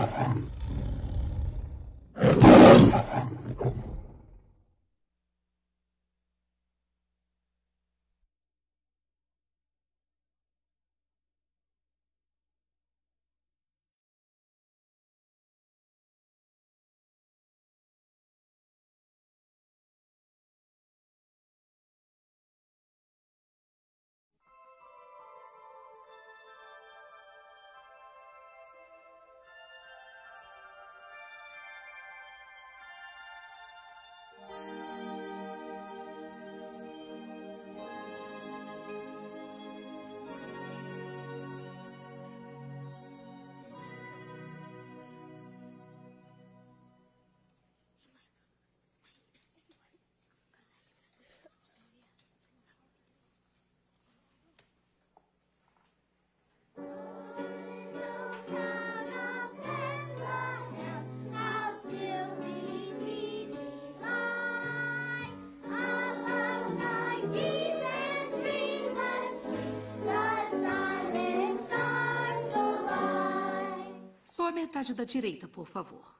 Só a metade da direita, por favor.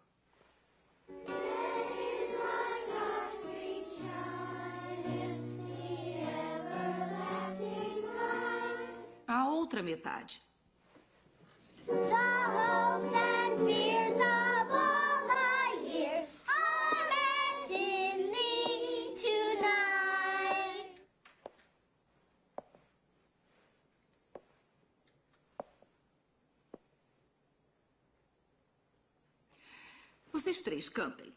A outra metade. Vocês três cantem.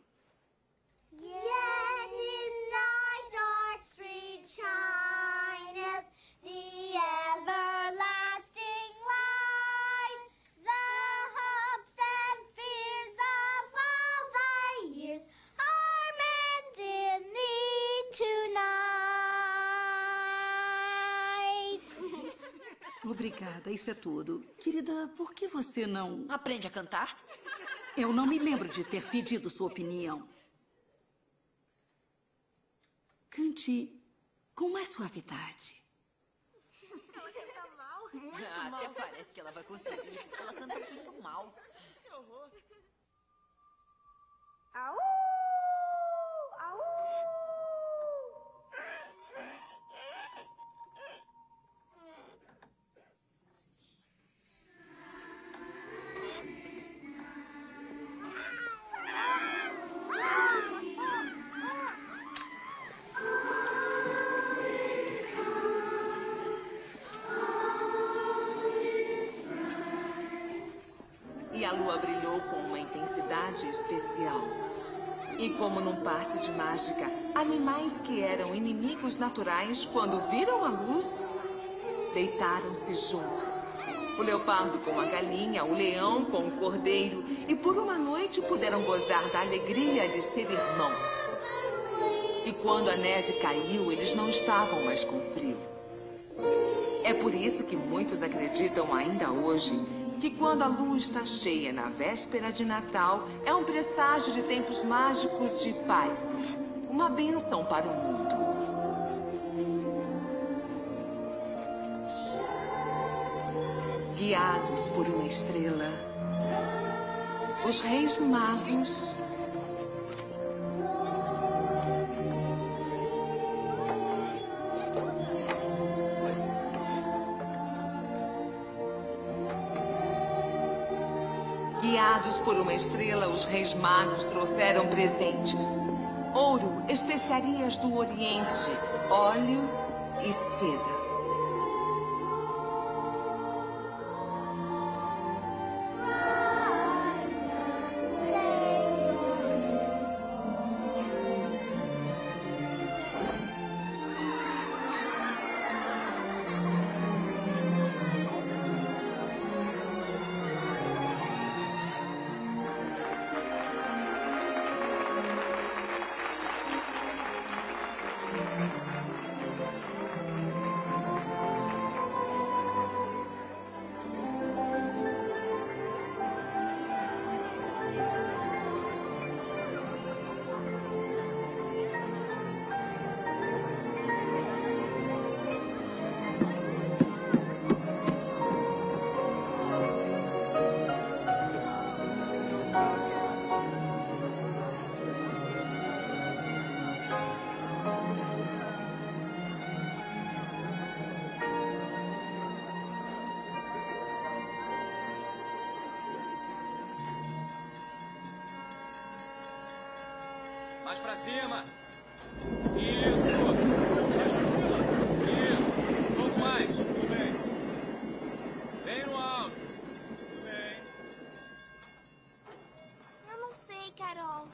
Yes, in thy dark street shineth the everlasting light. The hopes and fears of all thy years are meant in thee tonight. Obrigada, isso é tudo. Querida, por que você não... Aprende a cantar? Eu não me lembro de ter pedido sua opinião. Cante com mais suavidade. Ela canta mal. Até parece que ela vai conseguir. Ela canta muito mal. Que horror. Au! Au! E a lua brilhou com uma intensidade especial. E como num passe de mágica, animais que eram inimigos naturais, quando viram a luz, deitaram-se juntos. O leopardo com a galinha, o leão com o cordeiro, e por uma noite puderam gozar da alegria de ser irmãos. E quando a neve caiu, eles não estavam mais com frio. É por isso que muitos acreditam ainda hoje que quando a lua está cheia na véspera de Natal, é um presságio de tempos mágicos de paz. Uma bênção para o mundo. Guiados por uma estrela, os reis magos Guiados por uma estrela, os reis magos trouxeram presentes. Ouro, especiarias do Oriente, óleos e seda. Mais pra cima. Isso. Mais pra cima. Isso. Um pouco mais. Tudo bem. Bem no alto. Tudo bem. Eu não sei, Carol.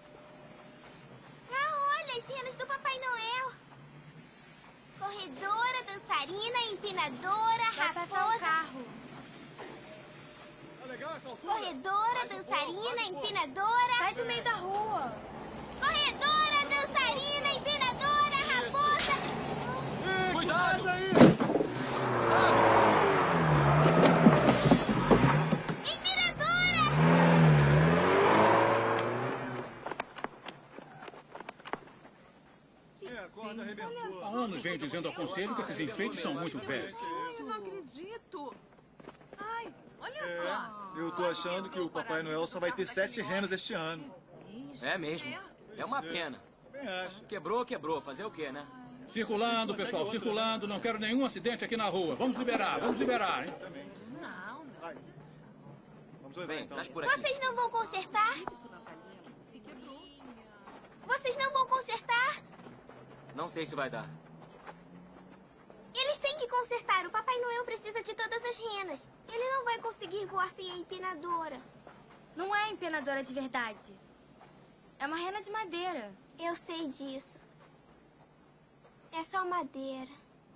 Ah, olha, as cenas do Papai Noel. Corredora, dançarina, empinadora, Vai passar um raposa. carro. Tá legal essa altura? Corredora, Mais um pouco, dançarina, mais um pouco. empinadora. Sai do meio da rua. Corredora, dançarina, empinadora, raposa. Cuidado. Sai daí! Empinadora! A corda arrebentou. Há anos venho dizendo ao conselho que esses enfeites são muito velhos. Eu não acredito. Ai, olha só. Eu tô achando que o Papai Noel só vai ter 7 renas este ano. É mesmo. É uma pena. Bem acho. Quebrou, quebrou. Fazer o quê, né? Circulando, pessoal, circulando. Não quero nenhum acidente aqui na rua. Vamos liberar, hein? Vai. Vamos ver Bem, então. traz por aqui. Vocês não vão consertar? Se quebrou. Vocês não vão consertar? Não sei se vai dar. Eles têm que consertar. O Papai Noel precisa de todas as renas. Ele não vai conseguir voar sem a empinadora. Não é empenadora de verdade. É uma rena de madeira. Eu sei disso. É só madeira.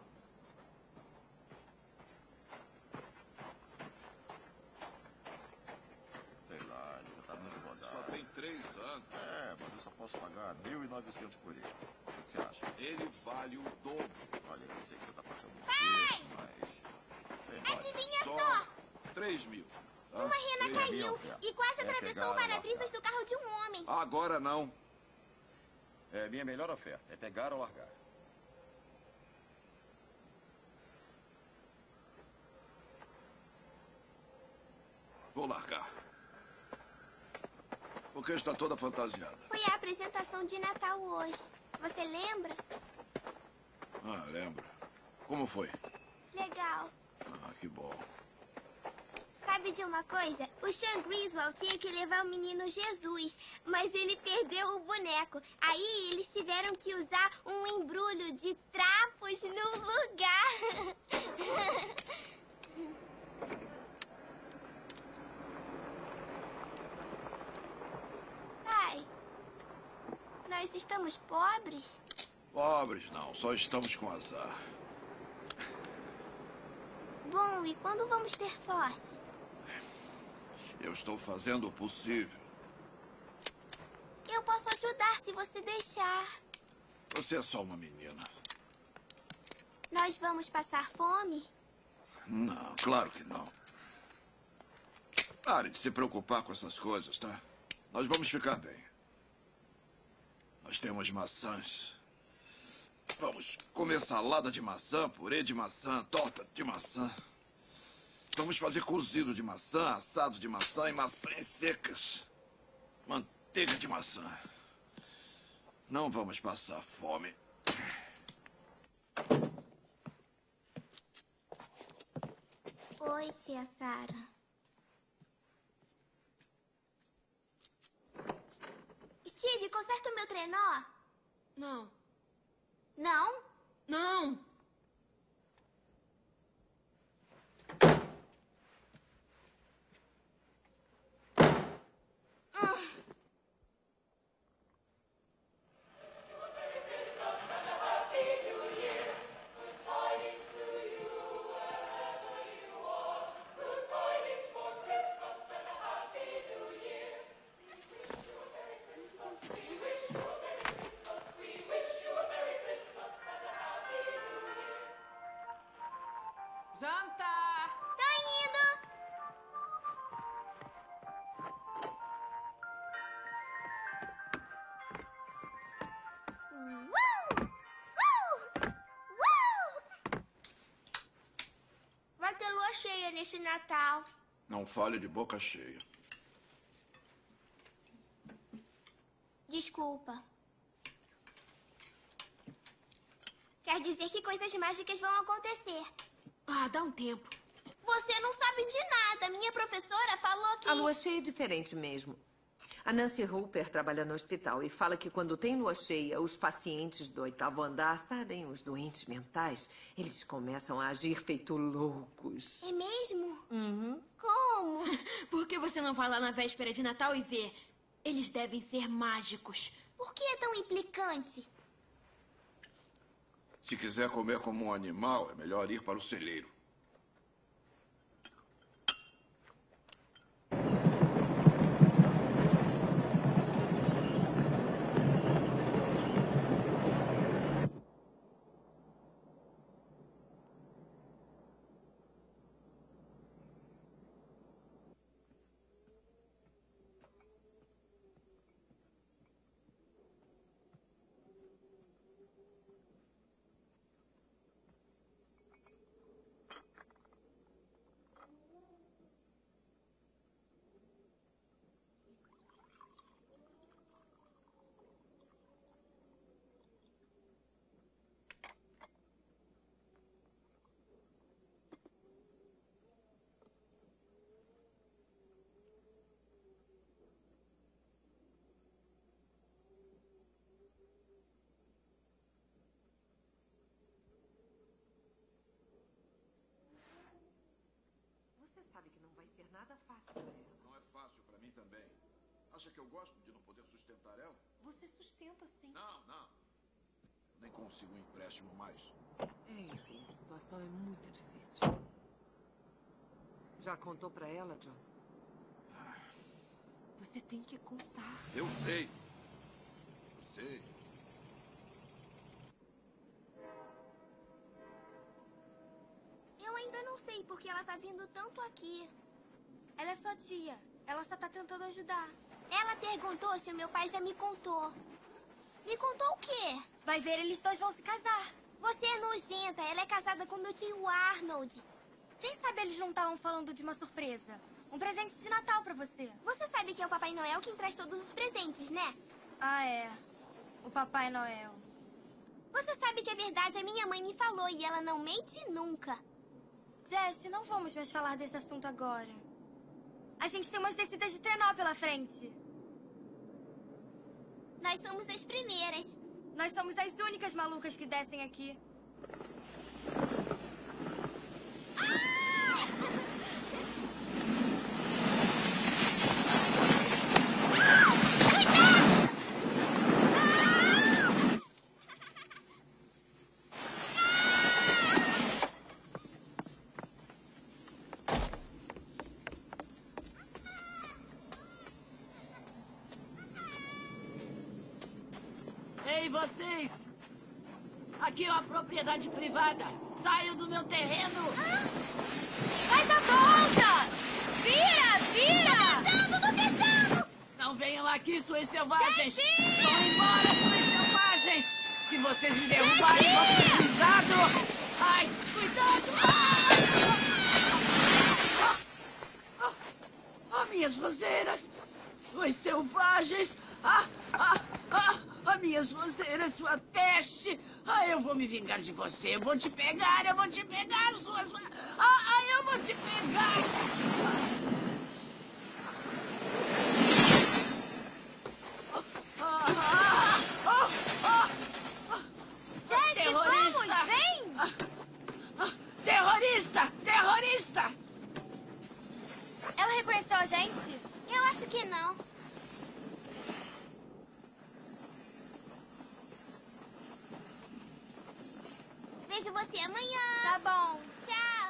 Sei lá, ele já tá muito rodado. Só tem 3 anos. É, mas eu só posso pagar 1.900 por ele. O que você acha? Ele vale o dobro. Olha, eu sei que você tá passando um Pai! pouco, mas... Sei lá. Adivinha só? 3.000. tá? Uma rena 3.000, caiu é. e quase É atravessou pegar o ou para-brisas largar. do carro de um homem. Agora não. É, minha melhor oferta é pegar ou largar. Vou largar. Porque está toda fantasiada. Foi a apresentação de Natal hoje. Você lembra? Ah, lembro. Como foi? Legal. Ah, que bom. Sabe de uma coisa? O Sean Griswold tinha que levar o menino Jesus, mas ele perdeu o boneco. Aí eles tiveram que usar um embrulho de trapos no lugar. Pai, nós estamos pobres? Pobres não, só estamos com azar. Bom, e quando vamos ter sorte? Eu estou fazendo o possível. Eu posso ajudar se você deixar. Você é só uma menina. Nós vamos passar fome? Não, claro que não. Pare de se preocupar com essas coisas, tá? Nós vamos ficar bem. Nós temos maçãs. Vamos comer salada de maçã, purê de maçã, torta de maçã. Vamos fazer cozido de maçã, assado de maçã e maçãs secas. Manteiga de maçã. Não vamos passar fome. Oi, tia Sara. Steve, conserta o meu trenó? Não. Não? Não. Jantar! Tô indo! Vai ter lua cheia nesse Natal. Não fale de boca cheia. Desculpa. Quer dizer que coisas mágicas vão acontecer. Ah, dá um tempo. Você não sabe de nada. Minha professora falou que... A lua cheia é diferente mesmo. A Nancy Hooper trabalha no hospital e fala que quando tem lua cheia, os pacientes do 8º andar, sabem, os doentes mentais, eles começam a agir feito loucos. É mesmo? Uhum. Como? Por que você não vai lá na véspera de Natal e vê? Eles devem ser mágicos. Por que é tão implicante? Se quiser comer como um animal, é melhor ir para o celeiro. Você sabe que não vai ser nada fácil para ela. Não é fácil para mim também. Acha que eu gosto de não poder sustentar ela? Você sustenta, sim. Não, não. Eu nem consigo um empréstimo mais. Sim, a situação é muito difícil. Já contou pra ela, John? Você tem que contar. Eu sei. Eu sei. Eu ainda não sei porque ela tá vindo tanto aqui. Ela é sua tia. Ela só tá tentando ajudar. Ela perguntou se o meu pai já me contou. Me contou o quê? Vai ver, eles dois vão se casar. Você é nojenta. Ela é casada com meu tio Arnold. Quem sabe eles não estavam falando de uma surpresa? Um presente de Natal pra você. Você sabe que é o Papai Noel quem traz todos os presentes, né? Ah, é. O Papai Noel. Você sabe que é verdade, a minha mãe me falou e ela não mente nunca. Jessie, não vamos mais falar desse assunto agora. A gente tem umas descidas de trenó pela frente. Nós somos as primeiras. Nós somos as únicas malucas que descem aqui. Ei, vocês! Aqui é uma propriedade privada. Saiam do meu terreno! Faz a volta! Vira, vira! Tô tentando! Não venham aqui, suas selvagens! Jessie! Vão embora, suas selvagens! Se vocês me derrubarem, vou ter juizado! Ai, cuidado! Minhas roseiras! Suas selvagens! Minhas roseiras, sua peste! Eu vou me vingar de você! Eu vou te pegar! Eu vou te pegar, suas... eu vou te pegar! Jessie, vamos! Vem! Terrorista! Terrorista! Ela reconheceu a gente? Eu acho que não. Vejo você amanhã. Tá bom. Tchau.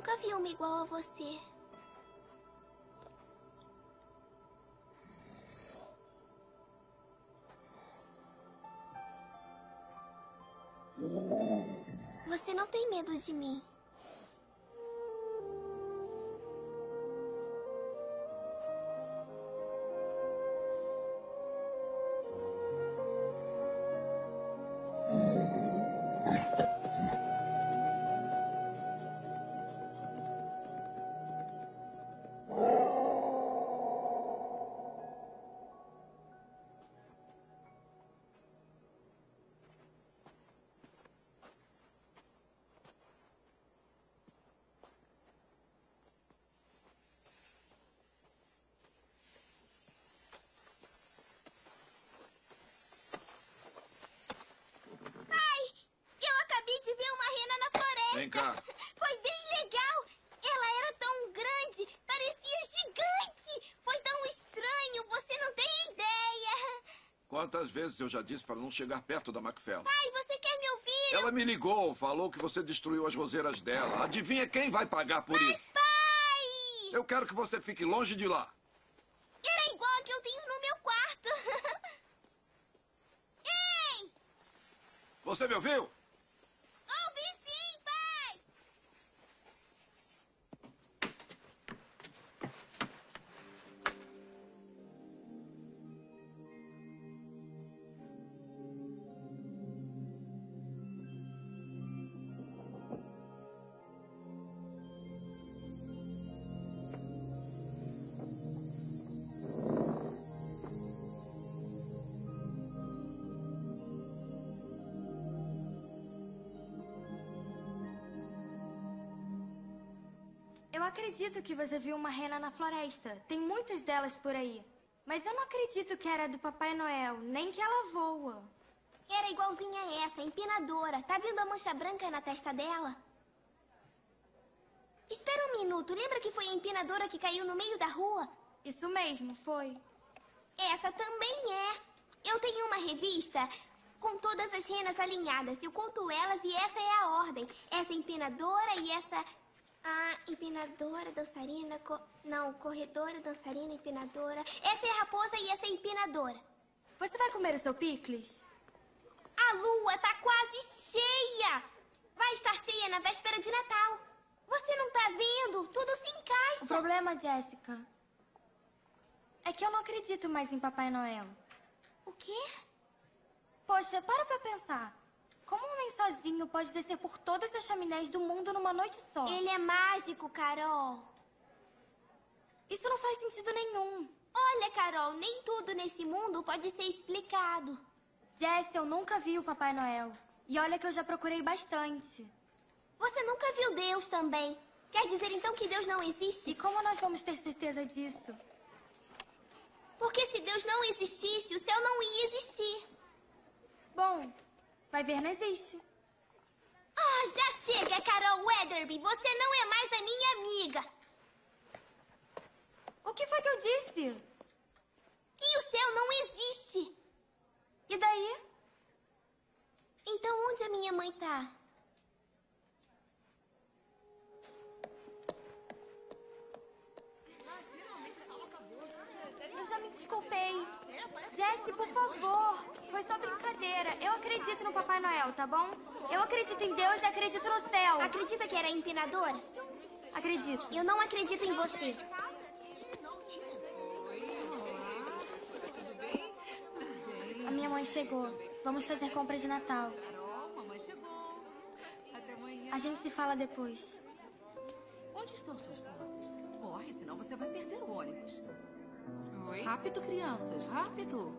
nunca vi uma igual a você. Você não tem medo de mim. De ver uma rena na floresta. Vem cá. Foi bem legal. Ela era tão grande, parecia gigante. Foi tão estranho, você não tem ideia. Quantas vezes eu já disse para não chegar perto da Macfellan? Pai, você quer me ouvir? Ela me ligou, falou que você destruiu as roseiras dela. Adivinha quem vai pagar por isso? Pai! Eu quero que você fique longe de lá. Era igual a que eu tenho no meu quarto. Ei! Você me ouviu? Ouvi sim, pai! Eu acredito que você viu uma rena na floresta. Tem muitas delas por aí. Mas eu não acredito que era do Papai Noel, nem que ela voa. Era igualzinha a essa, empinadora. Tá vendo a mancha branca na testa dela? Espera um minuto. Lembra que foi a empinadora que caiu no meio da rua? Isso mesmo, foi. Essa também é. Eu tenho uma revista com todas as renas alinhadas. Eu conto elas e essa é a ordem. Essa é empinadora e essa... empinadora, dançarina, corredora, dançarina, empinadora. Essa é a raposa e essa é a empinadora. Você vai comer o seu picles? A lua tá quase cheia. Vai estar cheia na véspera de Natal. Você não tá vendo? Tudo se encaixa. O problema, Jéssica, é que eu não acredito mais em Papai Noel. O quê? Poxa, para pra pensar. Como um homem sozinho pode descer por todas as chaminés do mundo numa noite só? Ele é mágico, Carol. Isso não faz sentido nenhum. Olha, Carol, nem tudo nesse mundo pode ser explicado. Jess, eu nunca vi o Papai Noel. E olha que eu já procurei bastante. Você nunca viu Deus também. Quer dizer então que Deus não existe? E como nós vamos ter certeza disso? Porque se Deus não existisse, o céu não ia existir. Bom, vai ver, não existe. Ah, já chega, Carol Weatherby. Você não é mais a minha amiga. O que foi que eu disse? Que o céu não existe. E daí? Então onde a minha mãe tá? Eu já me desculpei. Jessie, por favor. Foi só brincadeira. Eu acredito no Papai Noel, tá bom? Eu acredito em Deus e acredito no céu. Acredita que era empinadora? Acredito. Eu não acredito em você. A minha mãe chegou. Vamos fazer compra de Natal. Carol, mamãe chegou. Até amanhã. A gente se fala depois. Onde estão suas botas? Corre, senão você vai perder o ônibus. Oi? Rápido, crianças, rápido.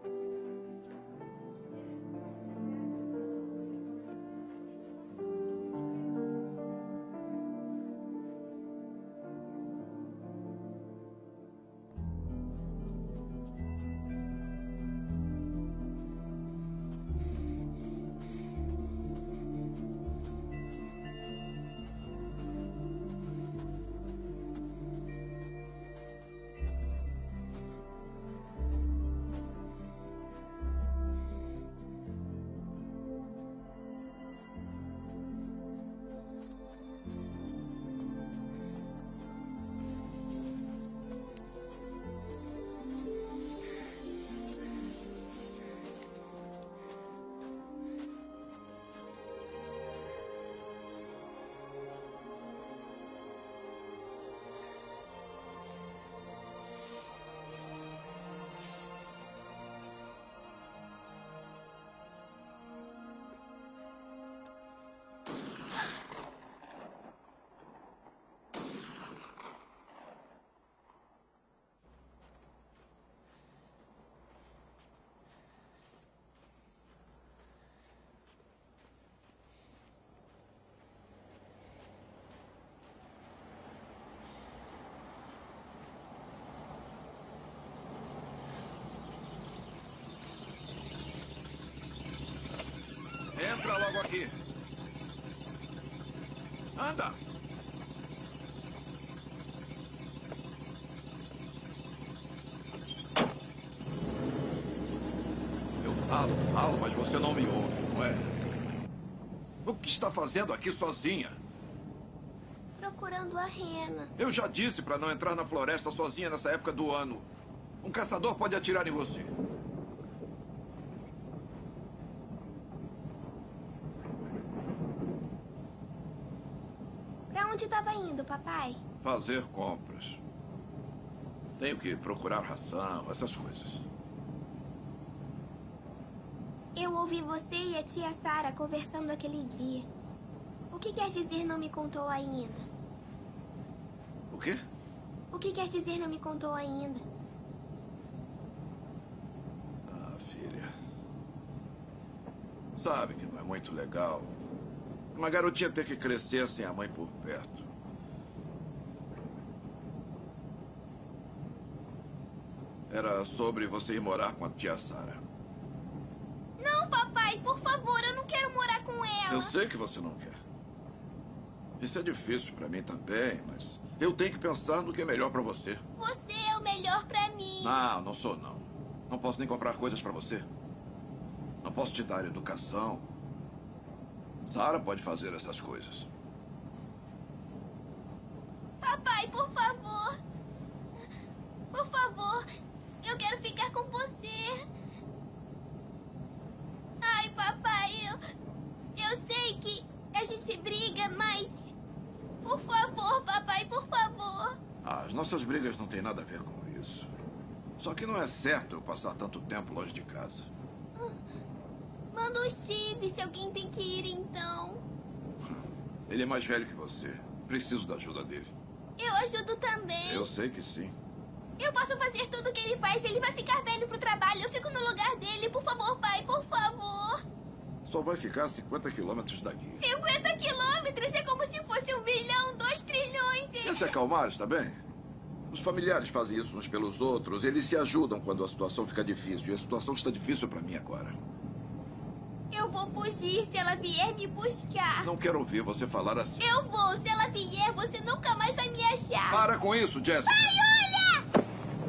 Entra logo aqui. Anda. Eu falo, mas você não me ouve, não é? O que está fazendo aqui sozinha? Procurando a rena. Eu já disse para não entrar na floresta sozinha nessa época do ano. Um caçador pode atirar em você. Pra onde estava indo, papai? Fazer compras. Tenho que procurar ração, essas coisas. Eu ouvi você e a tia Sara conversando aquele dia. O que quer dizer não me contou ainda? O quê? O que quer dizer não me contou ainda? Ah, filha. Sabe que não é muito legal uma garotinha ter que crescer sem a mãe por perto. Era sobre você ir morar com a tia Sara. Não, papai, por favor, eu não quero morar com ela. Eu sei que você não quer. Isso é difícil pra mim também, mas eu tenho que pensar no que é melhor pra você. Você é o melhor pra mim. Não, não sou não. Não posso nem comprar coisas pra você. Não posso te dar educação. Sara pode fazer essas coisas. Papai, por favor. Por favor, eu quero ficar com você. Ai, papai, eu sei que a gente briga, mas... Por favor, papai, por favor. Ah, as nossas brigas não têm nada a ver com isso. Só que não é certo eu passar tanto tempo longe de casa. Manda o Steve, se alguém tem que ir, então. Ele é mais velho que você. Preciso da ajuda dele. Eu ajudo também. Eu sei que sim. Eu posso fazer tudo o que ele faz. Ele vai ficar velho pro trabalho. Eu fico no lugar dele. Por favor, pai, por favor. Só vai ficar a 50 quilômetros daqui. 50 quilômetros? É como se fosse 1 bilhão, 2 trilhões. Quer se acalmar, está bem? Os familiares fazem isso uns pelos outros. Eles se ajudam quando a situação fica difícil. E a situação está difícil para mim agora. Eu vou fugir se ela vier me buscar. Não quero ouvir você falar assim. Eu vou. Se ela vier, você nunca mais vai me achar. Para com isso, Jessica. Pai, olha!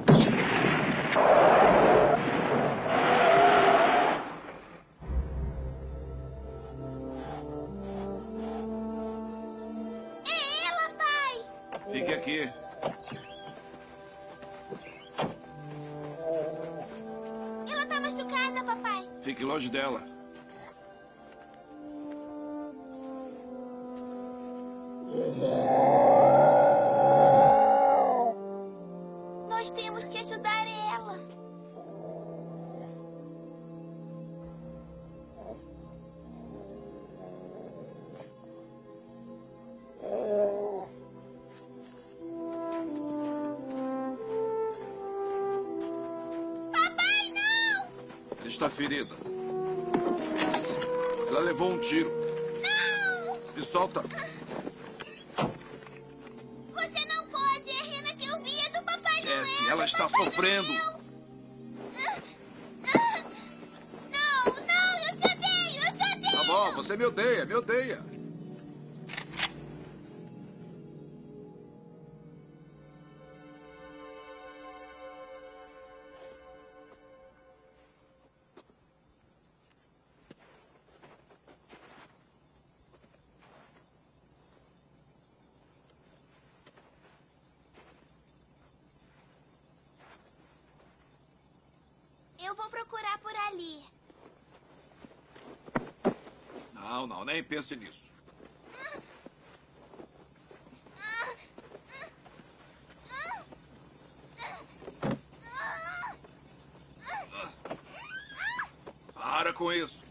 É ela, pai! Fique aqui. Ela tá machucada, papai. Fique longe dela. Nós temos que ajudar ela. Papai, não! Ela está ferida. Ela levou um tiro. Não! Me solta. Você não pode. É a rena que eu vi, é do Papai Noel. Jesse, ela está sofrendo. Não, eu te odeio, eu te odeio. Tá bom, você me odeia, me odeia. Eu vou procurar por ali. Não, nem pense nisso. Para com isso.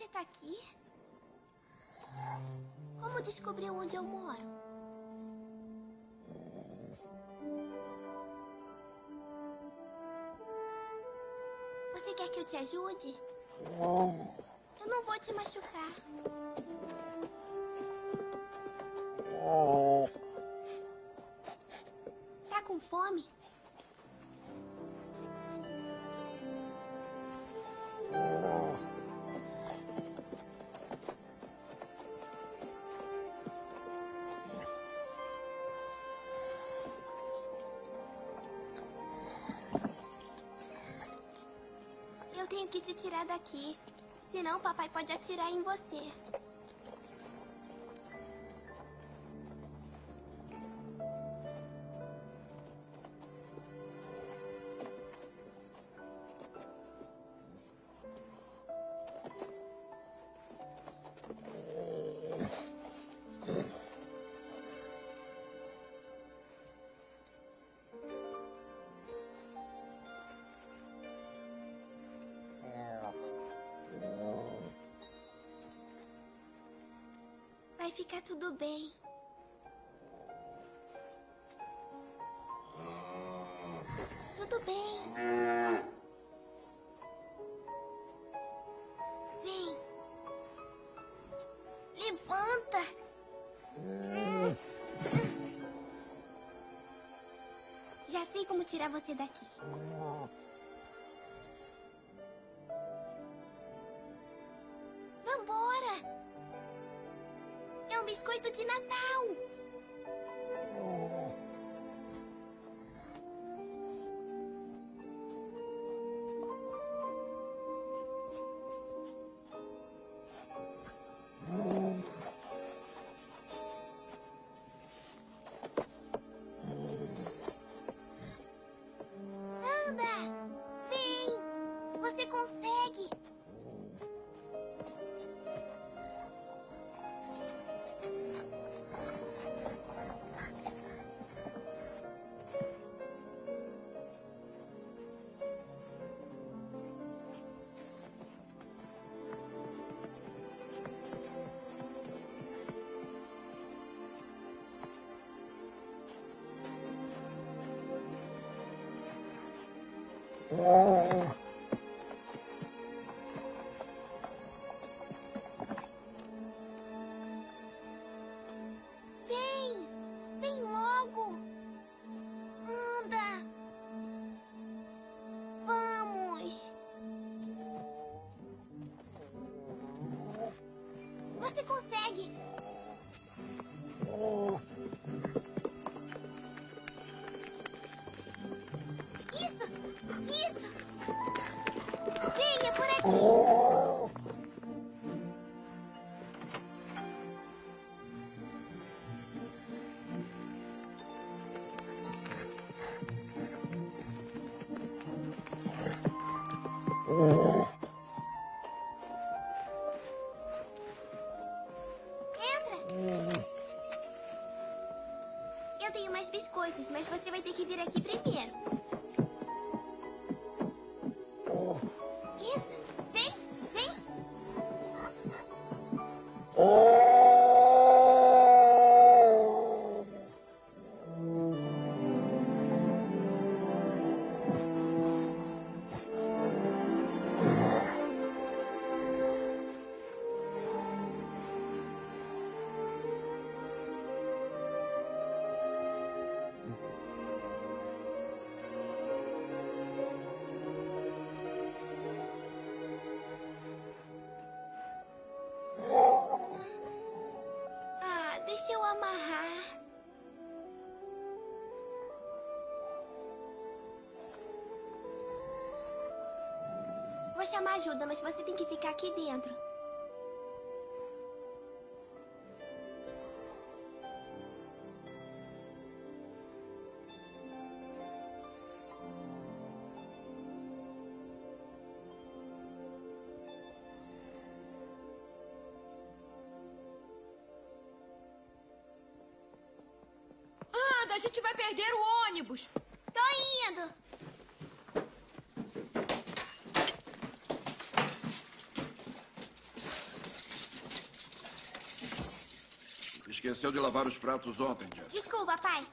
Você tá aqui? Como descobriu onde eu moro? Você quer que eu te ajude? Eu não vou te machucar. Tá com fome? Eu tenho que te tirar daqui. Senão, papai pode atirar em você. Vai ficar tudo bem. Tudo bem. Vem. Levanta. Já sei como tirar você daqui. Vambora. É um biscoito de Natal. Anda. Vem. Você consegue. Vem! Vem logo! Anda! Vamos! Você consegue! Isso! Isso! Venha por aqui! Entra! Eu tenho mais biscoitos, mas você vai ter que vir aqui primeiro. Isso! Vem! Vem! Ah, deixa eu amarrar. Vou chamar ajuda, mas você tem que ficar aqui dentro. Anda, a gente vai perder o ônibus. Tô indo. Esqueceu de lavar os pratos ontem, Jess. Desculpa, pai.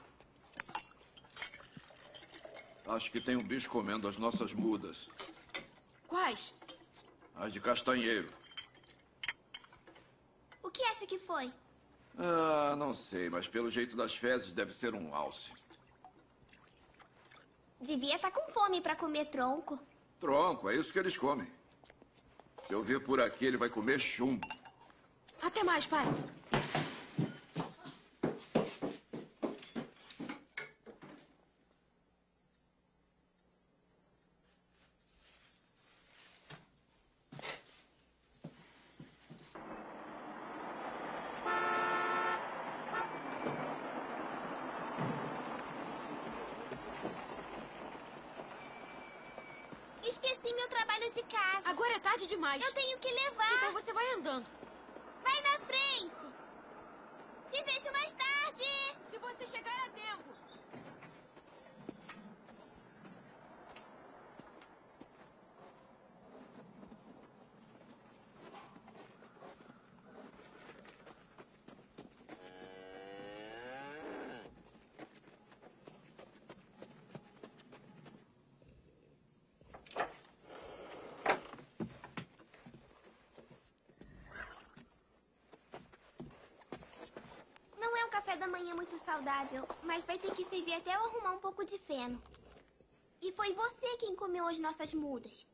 Acho que tem um bicho comendo as nossas mudas. Quais? As de castanheiro. O que acha que foi? Ah, não sei, mas pelo jeito das fezes deve ser um alce. Devia estar com fome pra comer tronco. Tronco, é isso que eles comem. Se eu ver por aqui, ele vai comer chumbo. Até mais, pai. Esqueci meu trabalho de casa. Agora é tarde demais. Eu tenho que levar. Então você vai andando. Vai na frente. Te vejo mais tarde. Se você chegar a tempo. Não é um café da manhã muito saudável, mas vai ter que servir até eu arrumar um pouco de feno. E foi você quem comeu as nossas mudas.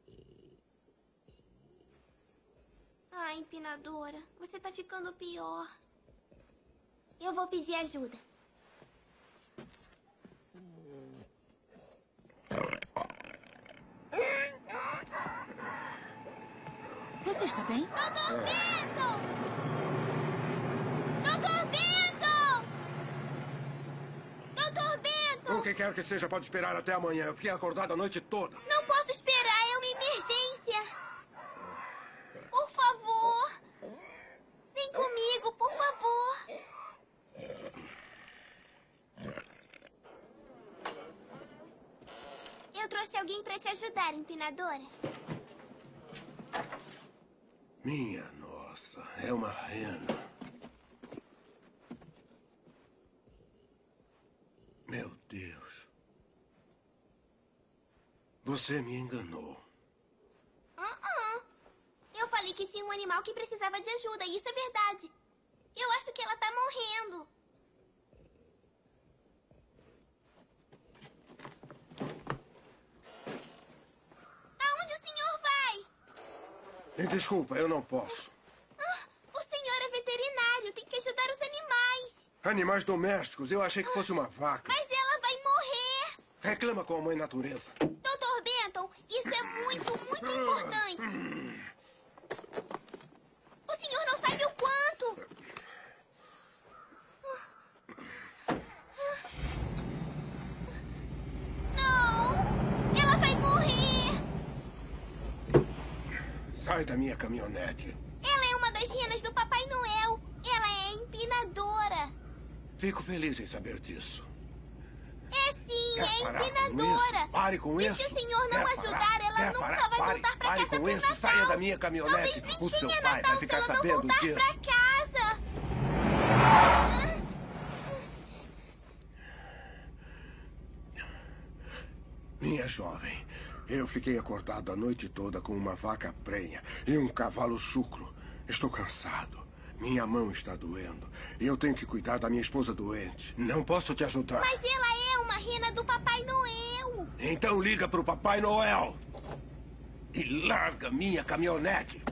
Ai, empinadora, você tá ficando pior. Eu vou pedir ajuda. Você está bem? Dr. Benton! Dr. Benton! Dr. Benton! O que quer que seja pode esperar até amanhã. Eu fiquei acordado a noite toda. Não posso esperar, é uma emergência. Por favor. Vem comigo, por favor. Eu trouxe alguém pra te ajudar, empinadora. Minha nossa, é uma rena. Meu Deus. Você me enganou. Eu falei que tinha um animal que precisava de ajuda, e isso é verdade. Eu acho que ela tá morrendo. Aonde o senhor vai? Me desculpa, eu não posso. O senhor é veterinário, tem que ajudar os animais. Animais domésticos, eu achei que fosse uma vaca. Mas ela vai morrer. Reclama com a mãe natureza. Dr. Benton, isso é muito importante. O senhor não sabe o quanto. Não! Ela vai morrer! Sai da minha caminhonete. Ela é uma das renas do Papai Noel. Ela é empinadora. Fico feliz em saber disso. É sim, Quer é parar com empinadora. isso? Pare com e isso. se o senhor não Quer ajudar, parar? ela Quer nunca parar? vai Pare, voltar pra pare casa com por isso. Natal. Saia da minha caminhonete. Talvez nem O seu tenha pai Natal vai ficar se ela sabendo não voltar disso. pra casa. Minha jovem, eu fiquei acordado a noite toda com uma vaca prenha e um cavalo chucro. Estou cansado. Minha mão está doendo. E eu tenho que cuidar da minha esposa doente. Não posso te ajudar. Mas ela é uma rena do Papai Noel. Então liga pro Papai Noel. E larga minha caminhonete.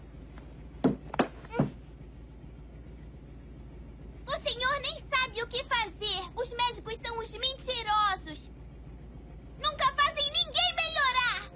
O senhor nem sabe o que fazer. Os médicos são os mentirosos. Nunca fazem ninguém melhorar.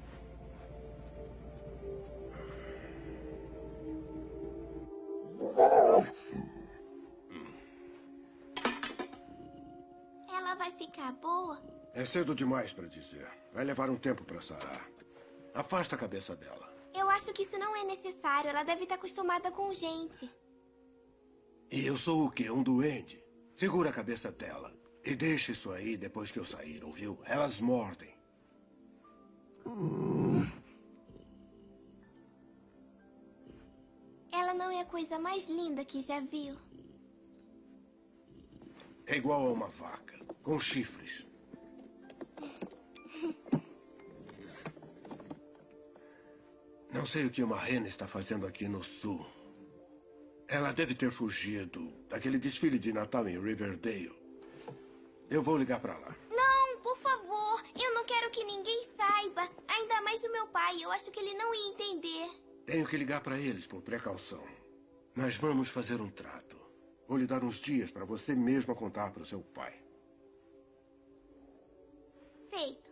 Ela vai ficar boa? É cedo demais para dizer. Vai levar um tempo para sarar. Afasta a cabeça dela. Eu acho que isso não é necessário. Ela deve estar acostumada com gente. E eu sou o quê? Um doente? Segura a cabeça dela. E deixe isso aí depois que eu sair, ouviu? Elas mordem. Ela não é a coisa mais linda que já viu. É igual a uma vaca, com chifres. Não sei o que uma rena está fazendo aqui no sul. Ela deve ter fugido daquele desfile de Natal em Riverdale. Eu vou ligar pra lá. Não, por favor. Eu não quero que ninguém saiba. Ainda mais o meu pai. Eu acho que ele não ia entender. Tenho que ligar pra eles por precaução. Mas vamos fazer um trato. Vou lhe dar uns dias para você mesma contar para o seu pai. Feito.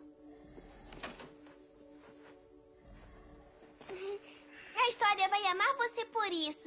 A história vai amar você por isso.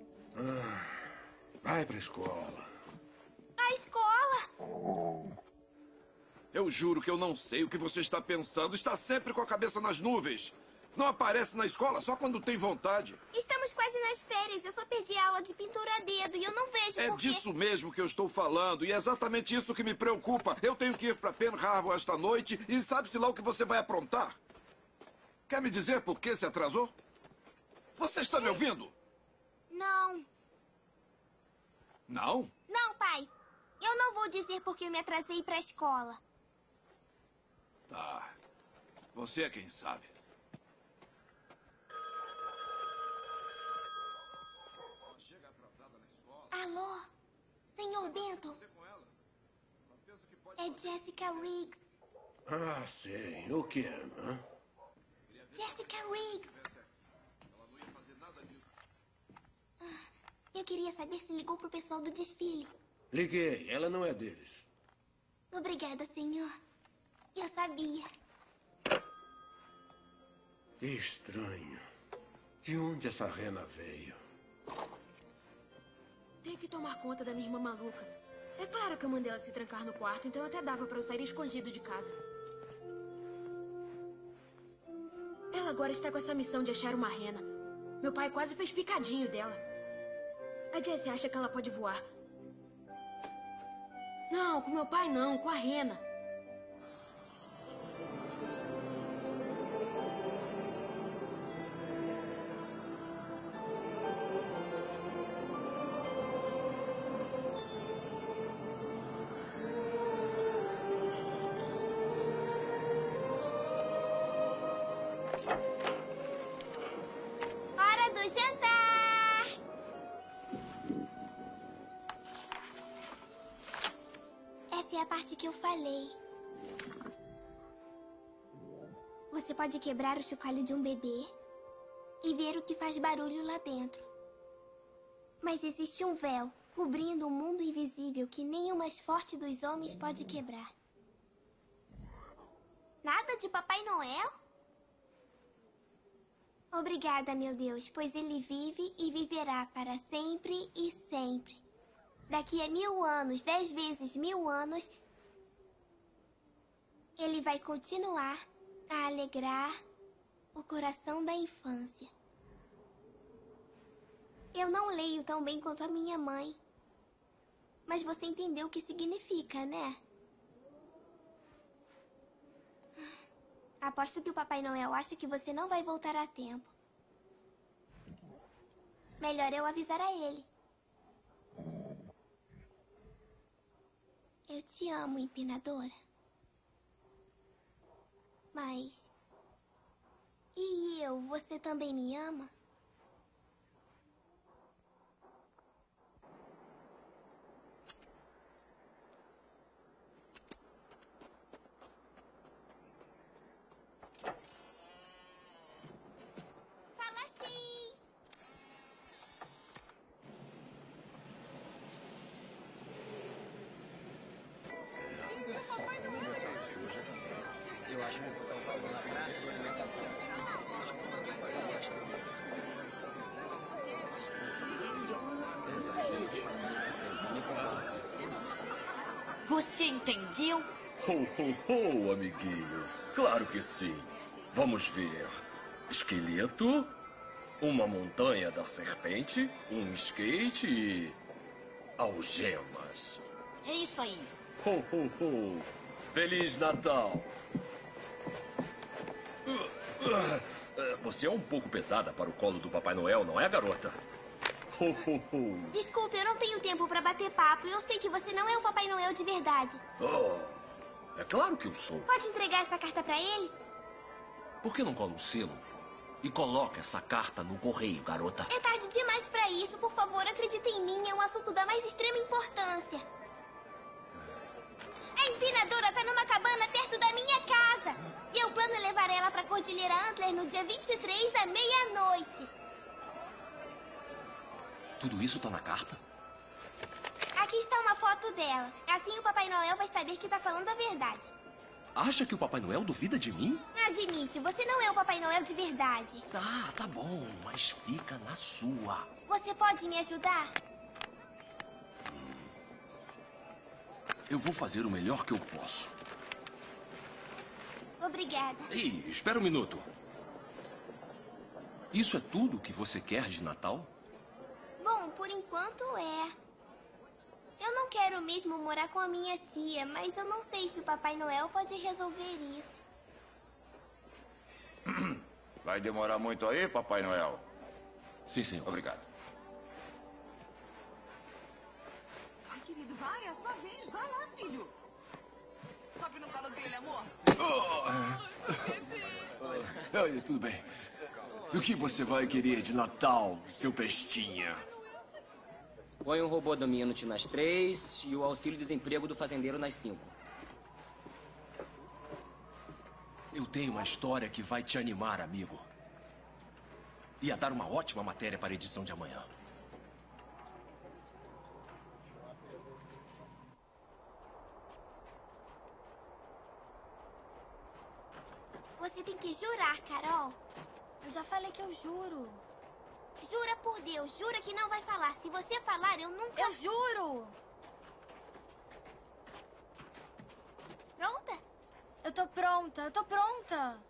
Vai pra escola. A escola? Eu juro que eu não sei o que você está pensando. Está sempre com a cabeça nas nuvens. Não aparece na escola só quando tem vontade. Estamos quase nas férias. Eu só perdi a aula de pintura a dedo e eu não vejo É porque... disso mesmo que eu estou falando. E é exatamente isso que me preocupa. Eu tenho que ir para Penn Harbor esta noite e sabe-se lá o que você vai aprontar. Quer me dizer por que se atrasou? Você está me ouvindo? Não. Não? Não, pai. Eu não vou dizer porque eu me atrasei para a escola. Tá. Você é quem sabe. Alô? Senhor Benton? É Jessica Riggs. Ah, sei. O que é, hã? Jessica Riggs. Eu queria saber se ligou pro pessoal do desfile. Liguei. Ela não é deles. Obrigada, senhor. Eu sabia. Que estranho. De onde essa rena veio? Tem que tomar conta da minha irmã maluca. É claro que eu mandei ela se trancar no quarto, então até dava pra eu sair escondido de casa. Ela agora está com essa missão de achar uma rena. Meu pai quase fez picadinho dela. A Jessie acha que ela pode voar. Não, com meu pai não, com a rena. Hora do jantar! Essa é a parte que eu falei. Você pode quebrar o chocalho de um bebê e ver o que faz barulho lá dentro. Mas existe um véu cobrindo um mundo invisível que nem o mais forte dos homens pode quebrar. Nada de Papai Noel? Obrigada, meu Deus, pois ele vive e viverá para sempre e sempre. Daqui a 1000 anos, 10 vezes 1000 anos, ele vai continuar a alegrar o coração da infância. Eu não leio tão bem quanto a minha mãe. Mas você entendeu o que significa, né? Aposto que o Papai Noel acha que você não vai voltar a tempo. Melhor eu avisar a ele. Eu te amo, empinadora. Mas... E eu? Você também me ama? Fala, X! Eu acho que eu vou falando na praça de alimentação. Você entendeu? Ho, amiguinho. Claro que sim. Vamos ver. Esqueleto, uma montanha da serpente, um skate e... algemas. É isso aí. Ho. Feliz Natal. Você é um pouco pesada para o colo do Papai Noel, não é, garota? Ho, ho, ho. Desculpe, eu não tenho tempo pra bater papo. Eu sei que você não é o Papai Noel de verdade. Oh, é claro que eu sou. Pode entregar essa carta pra ele? Por que não cola um selo e coloca essa carta no correio, garota? É tarde demais pra isso. Por favor, acredite em mim. É um assunto da mais extrema importância. A empinadora tá numa cabana perto da minha casa. E eu plano levar ela pra Cordilheira Antler no dia 23 à meia-noite. Tudo isso tá na carta? Aqui está uma foto dela. Assim o Papai Noel vai saber que tá falando a verdade. Acha que o Papai Noel duvida de mim? Admite, você não é o Papai Noel de verdade. Ah, tá bom, mas fica na sua. Você pode me ajudar? Eu vou fazer o melhor que eu posso. Obrigada. Ei, espera um minuto. Isso é tudo que você quer de Natal? Bom, por enquanto é. Eu não quero mesmo morar com a minha tia, mas eu não sei se o Papai Noel pode resolver isso. Vai demorar muito aí, Papai Noel? Sim, senhor. Obrigado. Ai, querido, vai, é a sua vez. Vai lá, filho. Sobe no colo dele, amor. Oi, tudo bem. E o que você vai querer de Natal, seu pestinha? Põe um robô do Minute nas 3 e o auxílio-desemprego do fazendeiro nas 5. Eu tenho uma história que vai te animar, amigo. Ia dar uma ótima matéria para a edição de amanhã. Você tem que jurar, Carol. Eu já falei que eu juro. Jura por Deus, jura que não vai falar. Se você falar, eu nunca... Eu juro! Pronta? Eu tô pronta, eu tô pronta.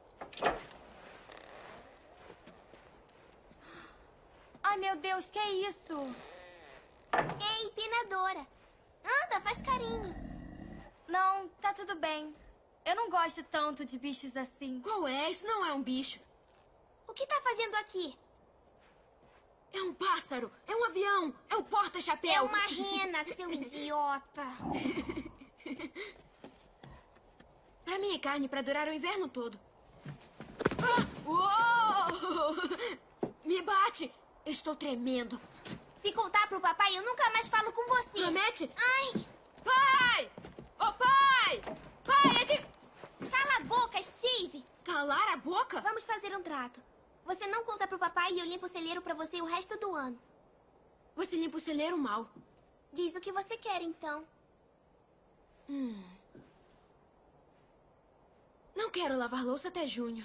Ai, meu Deus, que é isso? É empinadora. Anda, faz carinho. Não, tá tudo bem. Eu não gosto tanto de bichos assim. Qual é? Isso não é um bicho. O que tá fazendo aqui? É um pássaro, é um avião, é o porta-chapéu. É uma rena, seu idiota. Pra mim é carne pra durar o inverno todo. Ah! Uou! Me bate! Eu estou tremendo. Se contar pro papai, eu nunca mais falo com você. Promete? Ai! Pai! Ô, pai! Pai, é de... Cala a boca, Steve! Calar a boca? Vamos fazer um trato. Você não conta pro papai e eu limpo o celeiro pra você o resto do ano. Você limpa o celeiro mal. Diz o que você quer, então. Não quero lavar louça até junho.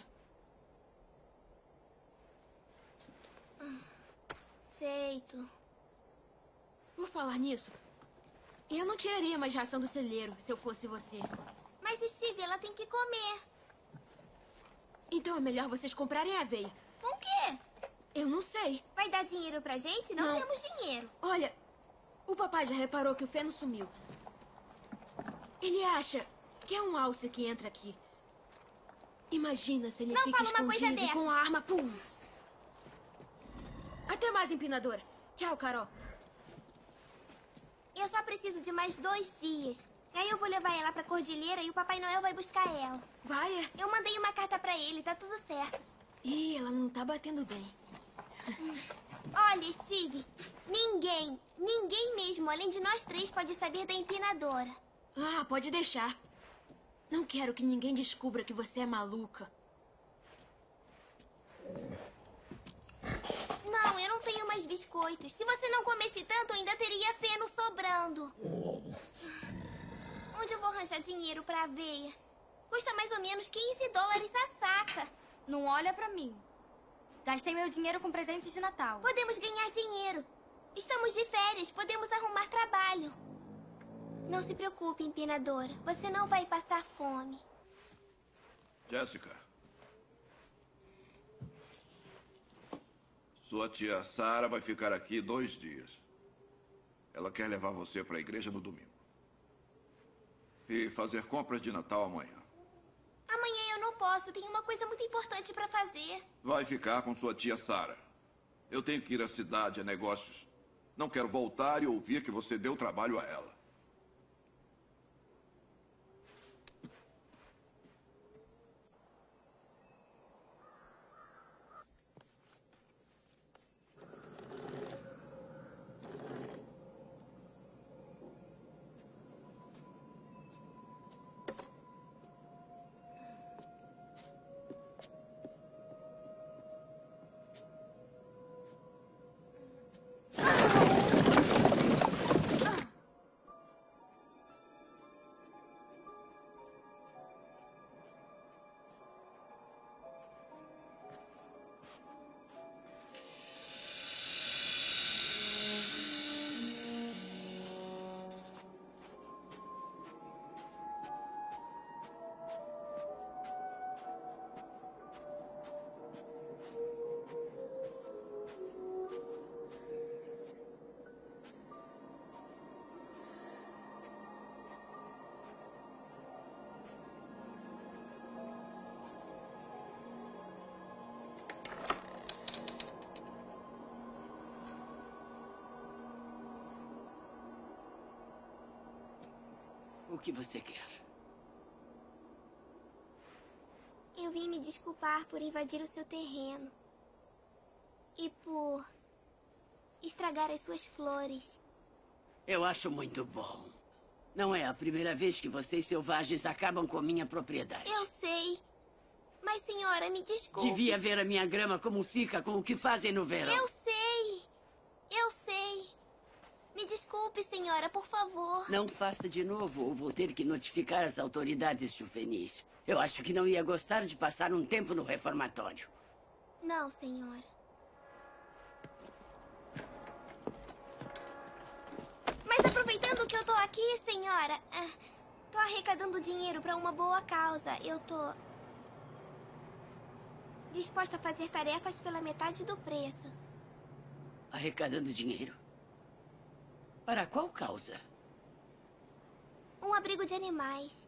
Feito. Por falar nisso, eu não tiraria mais ração do celeiro se eu fosse você. Mas, Steve, ela tem que comer. Então é melhor vocês comprarem aveia. Com o quê? Eu não sei. Vai dar dinheiro pra gente? Não temos dinheiro. Olha, o papai já reparou que o feno sumiu. Ele acha que é um alce que entra aqui. Imagina se ele fica escondido com a arma. Pum. Até mais, empinadora. Tchau, Carol. Eu só preciso de mais 2 dias. Aí eu vou levar ela pra Cordilheira e o Papai Noel vai buscar ela. Vai? Eu mandei uma carta pra ele, tá tudo certo. Ih, ela não tá batendo bem. Olha, Steve, ninguém mesmo, além de nós 3, pode saber da empinadora. Ah, pode deixar. Não quero que ninguém descubra que você é maluca. Não, eu não tenho mais biscoitos. Se você não comesse tanto, ainda teria feno sobrando. Onde eu vou arranjar dinheiro pra aveia? Custa mais ou menos $15 a saca. Não olha pra mim. Gastei meu dinheiro com presentes de Natal. Podemos ganhar dinheiro. Estamos de férias, podemos arrumar trabalho. Não se preocupe, empinadora. Você não vai passar fome. Jéssica. Sua tia Sarah vai ficar aqui 2 dias. Ela quer levar você para a igreja no domingo. E fazer compras de Natal amanhã. Amanhã eu não posso. Tenho uma coisa muito importante para fazer. Vai ficar com sua tia Sarah. Eu tenho que ir à cidade, a negócios. Não quero voltar e ouvir que você deu trabalho a ela. O que você quer? Eu vim me desculpar por invadir o seu terreno. E por estragar as suas flores. Eu acho muito bom. Não é a primeira vez que vocês selvagens acabam com minha propriedade. Eu sei. Mas, senhora, me desculpe. Devia ver a minha grama como fica com o que fazem no verão. Eu sei. Eu sei. Me desculpe, senhora, por favor. Não faça de novo ou vou ter que notificar as autoridades juvenis. Eu acho que não ia gostar de passar um tempo no reformatório. Não, senhora. Mas aproveitando que eu tô aqui, senhora, tô arrecadando dinheiro pra uma boa causa. Eu tô disposta a fazer tarefas pela metade do preço. Arrecadando dinheiro? Para qual causa? Um abrigo de animais.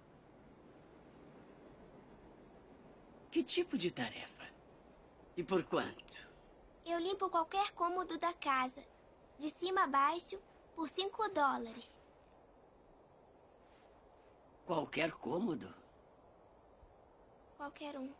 Que tipo de tarefa? E por quanto? Eu limpo qualquer cômodo da casa, de cima a baixo, por $5. Qualquer cômodo? Qualquer um.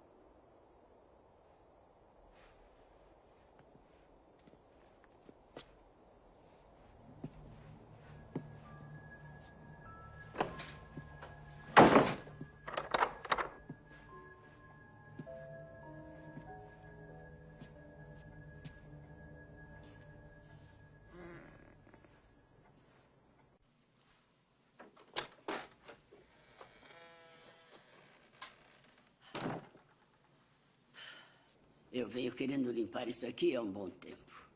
Eu venho querendo limpar isso aqui há um bom tempo.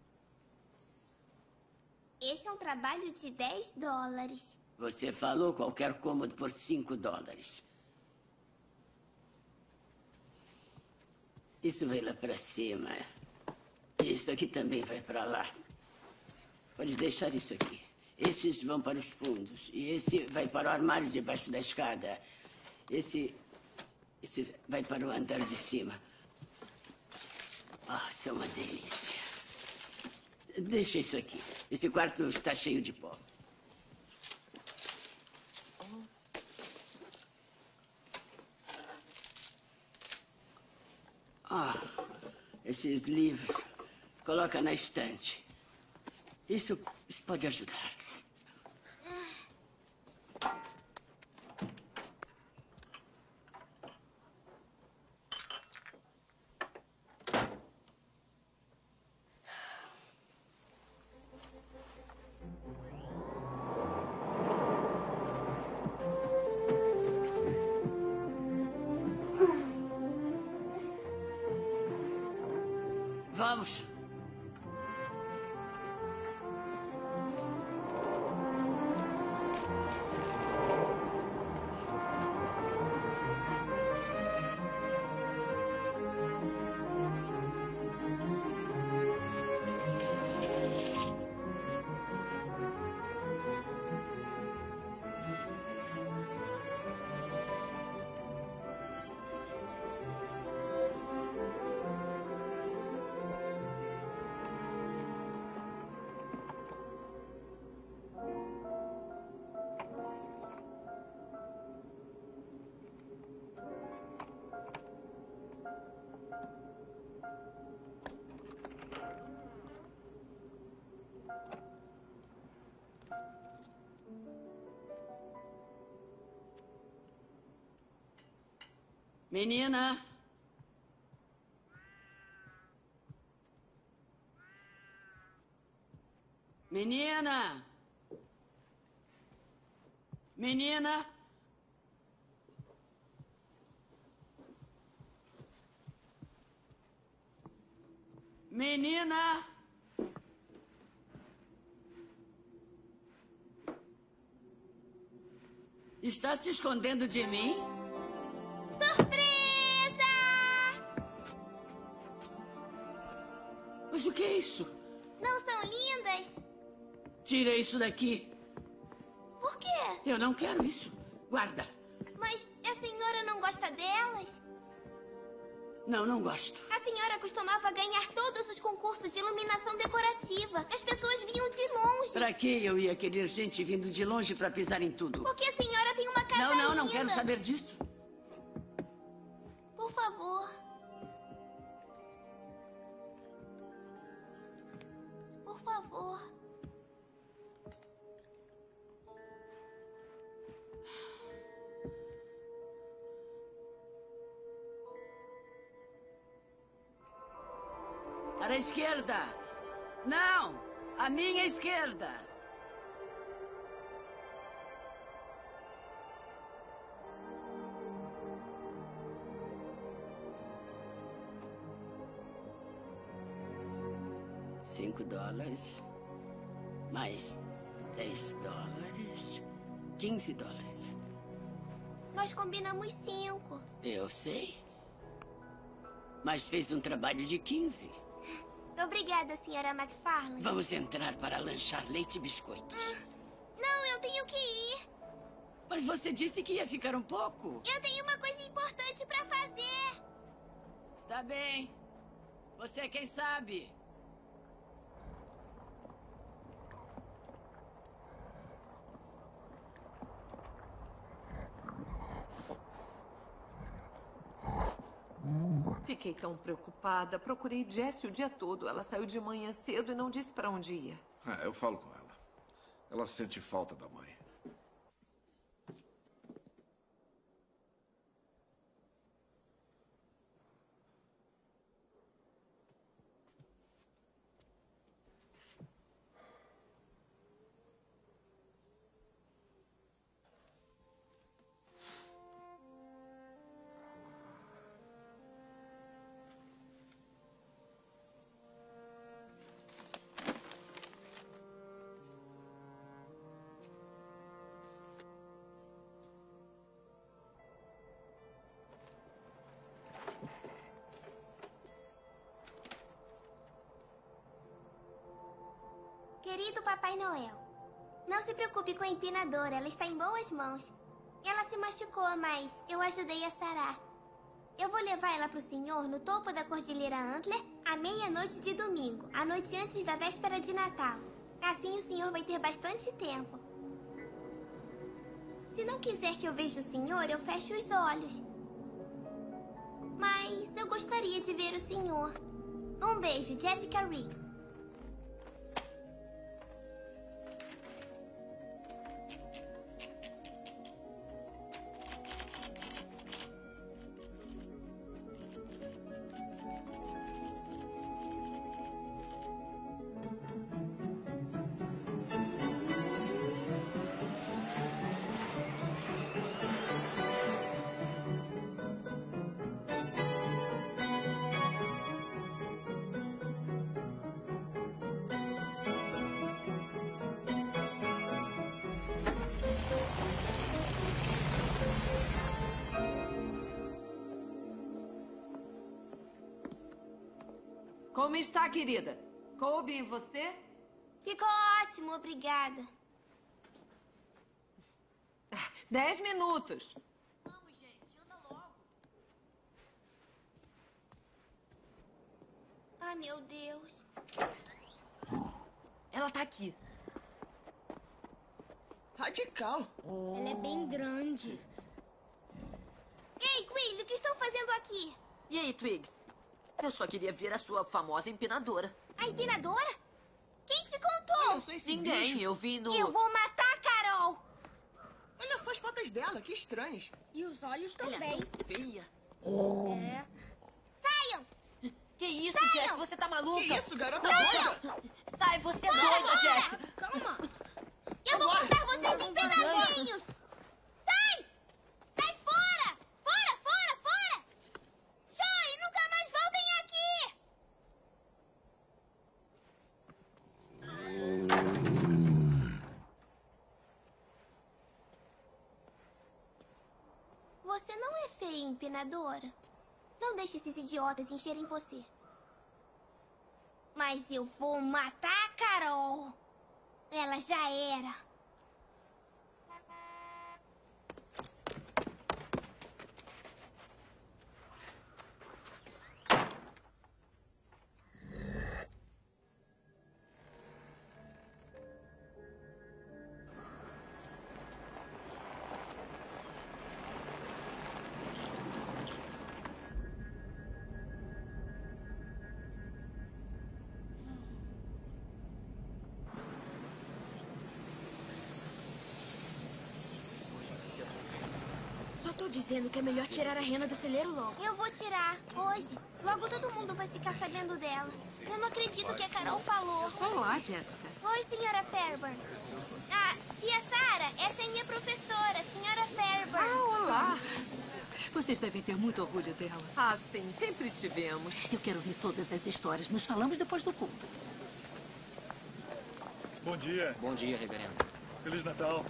Esse é um trabalho de $10. Você falou qualquer cômodo por $5. Isso vai lá para cima. Isso aqui também vai para lá. Pode deixar isso aqui. Esses vão para os fundos. E esse vai para o armário debaixo da escada. Esse vai para o andar de cima. Ah, isso é uma delícia. Deixa isso aqui. Esse quarto está cheio de pó. Ah, esses livros. Coloca na estante. Isso pode ajudar. Vamos. Menina. Menina. Menina. Menina. Está se escondendo de mim? Surpresa! Mas o que é isso? Não são lindas? Tira isso daqui. Por quê? Eu não quero isso. Guarda. Mas a senhora não gosta delas? Não, não gosto. A senhora costumava ganhar todos os concursos de iluminação decorativa. As pessoas vinham de longe. Pra que eu ia querer gente vindo de longe pra pisar em tudo? Porque a senhora tem uma casa linda. Não quero saber disso. Por favor. Por favor. Para a esquerda. Não! A minha esquerda. $5 mais $10, $15. Nós combinamos 5. Eu sei. Mas fez um trabalho de 15. Obrigada, senhora McFarlane. Vamos entrar para lanchar leite e biscoitos. Não, eu tenho que ir. Mas você disse que ia ficar um pouco. Eu tenho uma coisa importante pra fazer. Está bem. Você é quem sabe. Fiquei tão preocupada. Procurei Jessie o dia todo. Ela saiu de manhã cedo e não disse para onde ia. Eu falo com ela. Ela sente falta da mãe. Querido Papai Noel, não se preocupe com a empinadora, ela está em boas mãos. Ela se machucou, mas eu ajudei a sarar. Eu vou levar ela para o senhor no topo da Cordilheira Antler à meia-noite de domingo, a noite antes da véspera de Natal. Assim o senhor vai ter bastante tempo. Se não quiser que eu veja o senhor, eu fecho os olhos. Mas eu gostaria de ver o senhor. Um beijo, Jessica Riggs. Como está, querida? Coube em você? Ficou ótimo, obrigada. 10 minutos. Vamos, gente, anda logo. Ah, meu Deus. Ela tá aqui. Radical. Ela é bem grande. Ei, Quill, o que estão fazendo aqui? E aí, Twigs? Eu só queria ver a sua famosa empinadora. A empinadora? Quem te contou? Ninguém, eu vi no... Eu vou matar a Carol. Olha só as patas dela, que estranhas. E os olhos Ela também. é tão feia. É. Saiam! Que isso, Saiam! Jess? Você tá maluca? Que isso, garota Saiam! doida? Sai, você é Fora, doida, fora! Jess! Calma! Eu vou cortar vocês em pedacinhos! Sai! Sai fora! Fora, fora, fora! Joey, nunca mais voltem aqui! Você não é feia, empenadora. Não deixe esses idiotas encherem você. Mas eu vou matar a Carol. Ela já era. Só tô dizendo que é melhor tirar a rena do celeiro logo. Eu vou tirar, hoje. Logo todo mundo vai ficar sabendo dela. Eu não acredito que a Carol falou. Olá, Jessica. Oi, senhora Fairburn. Ah, tia Sarah, essa é minha professora, senhora Fairburn. Ah, olá. Vocês devem ter muito orgulho dela. Ah, sim, sempre tivemos. Eu quero ouvir todas as histórias. Nos falamos depois do culto. Bom dia. Bom dia, reverendo. Feliz Natal.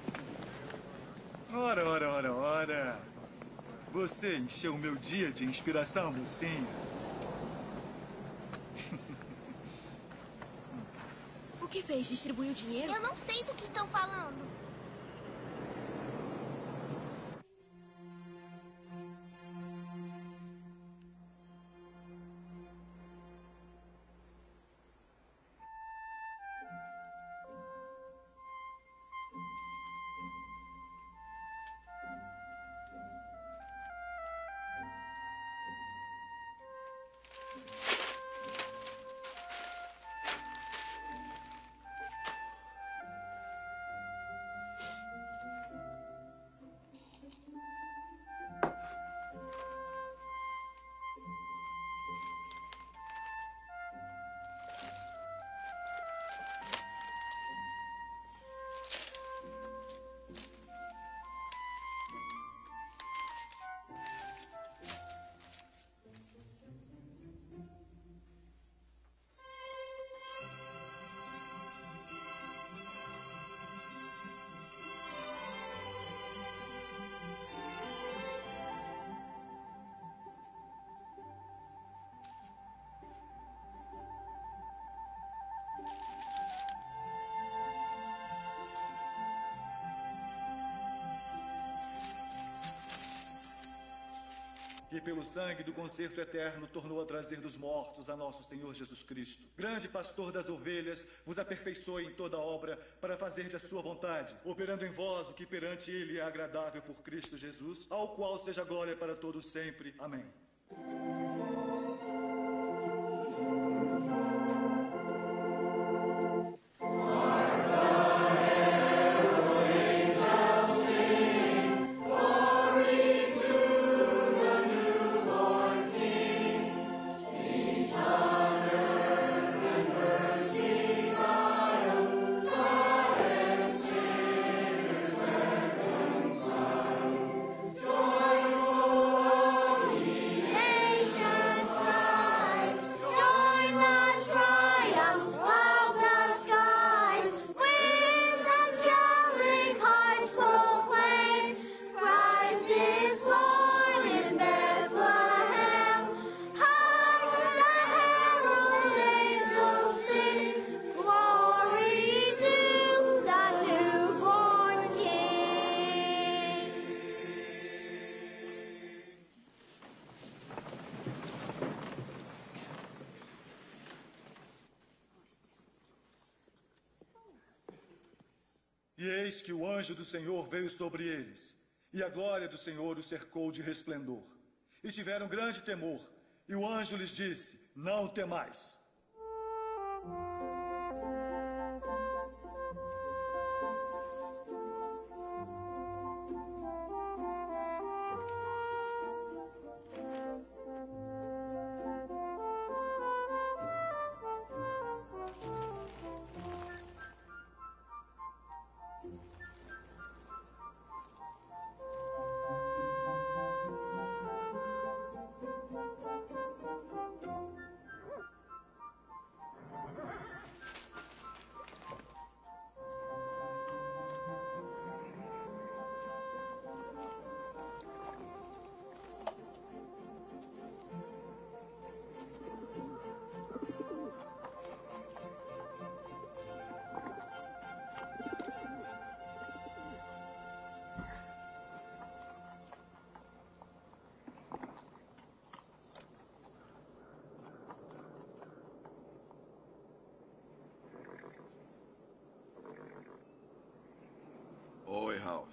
Ora, ora, ora, ora. Você encheu o meu dia de inspiração, mocinha. O que fez? Distribuiu dinheiro? Eu não sei do que estão falando. Que pelo sangue do concerto eterno tornou a trazer dos mortos a nosso Senhor Jesus Cristo. Grande pastor das ovelhas, vos aperfeiçoe em toda obra para fazer de a sua vontade, operando em vós o que perante ele é agradável por Cristo Jesus, ao qual seja glória para todos sempre. Amém. E eis que o anjo do Senhor veio sobre eles, e a glória do Senhor os cercou de resplendor. E tiveram grande temor, e o anjo lhes disse: não temais. Oi, Ralph.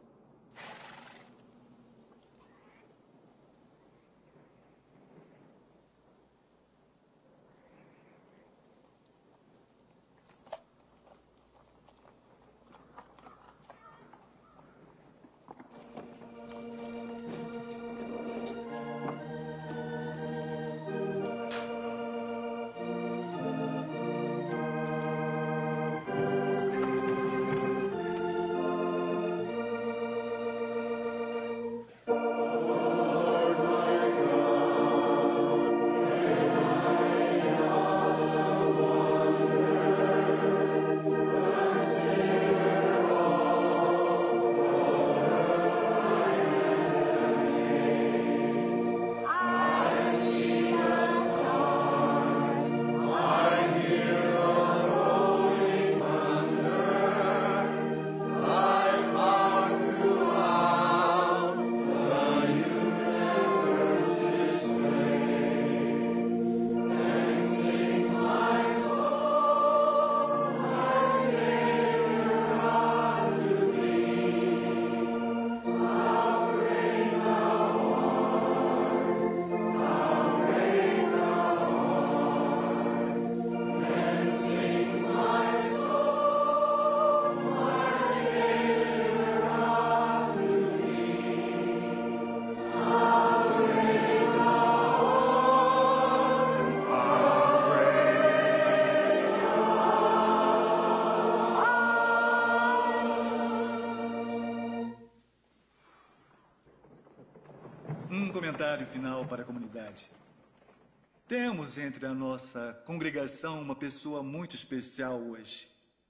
Comentário final para a comunidade. Temos entre a nossa congregação uma pessoa muito especial hoje.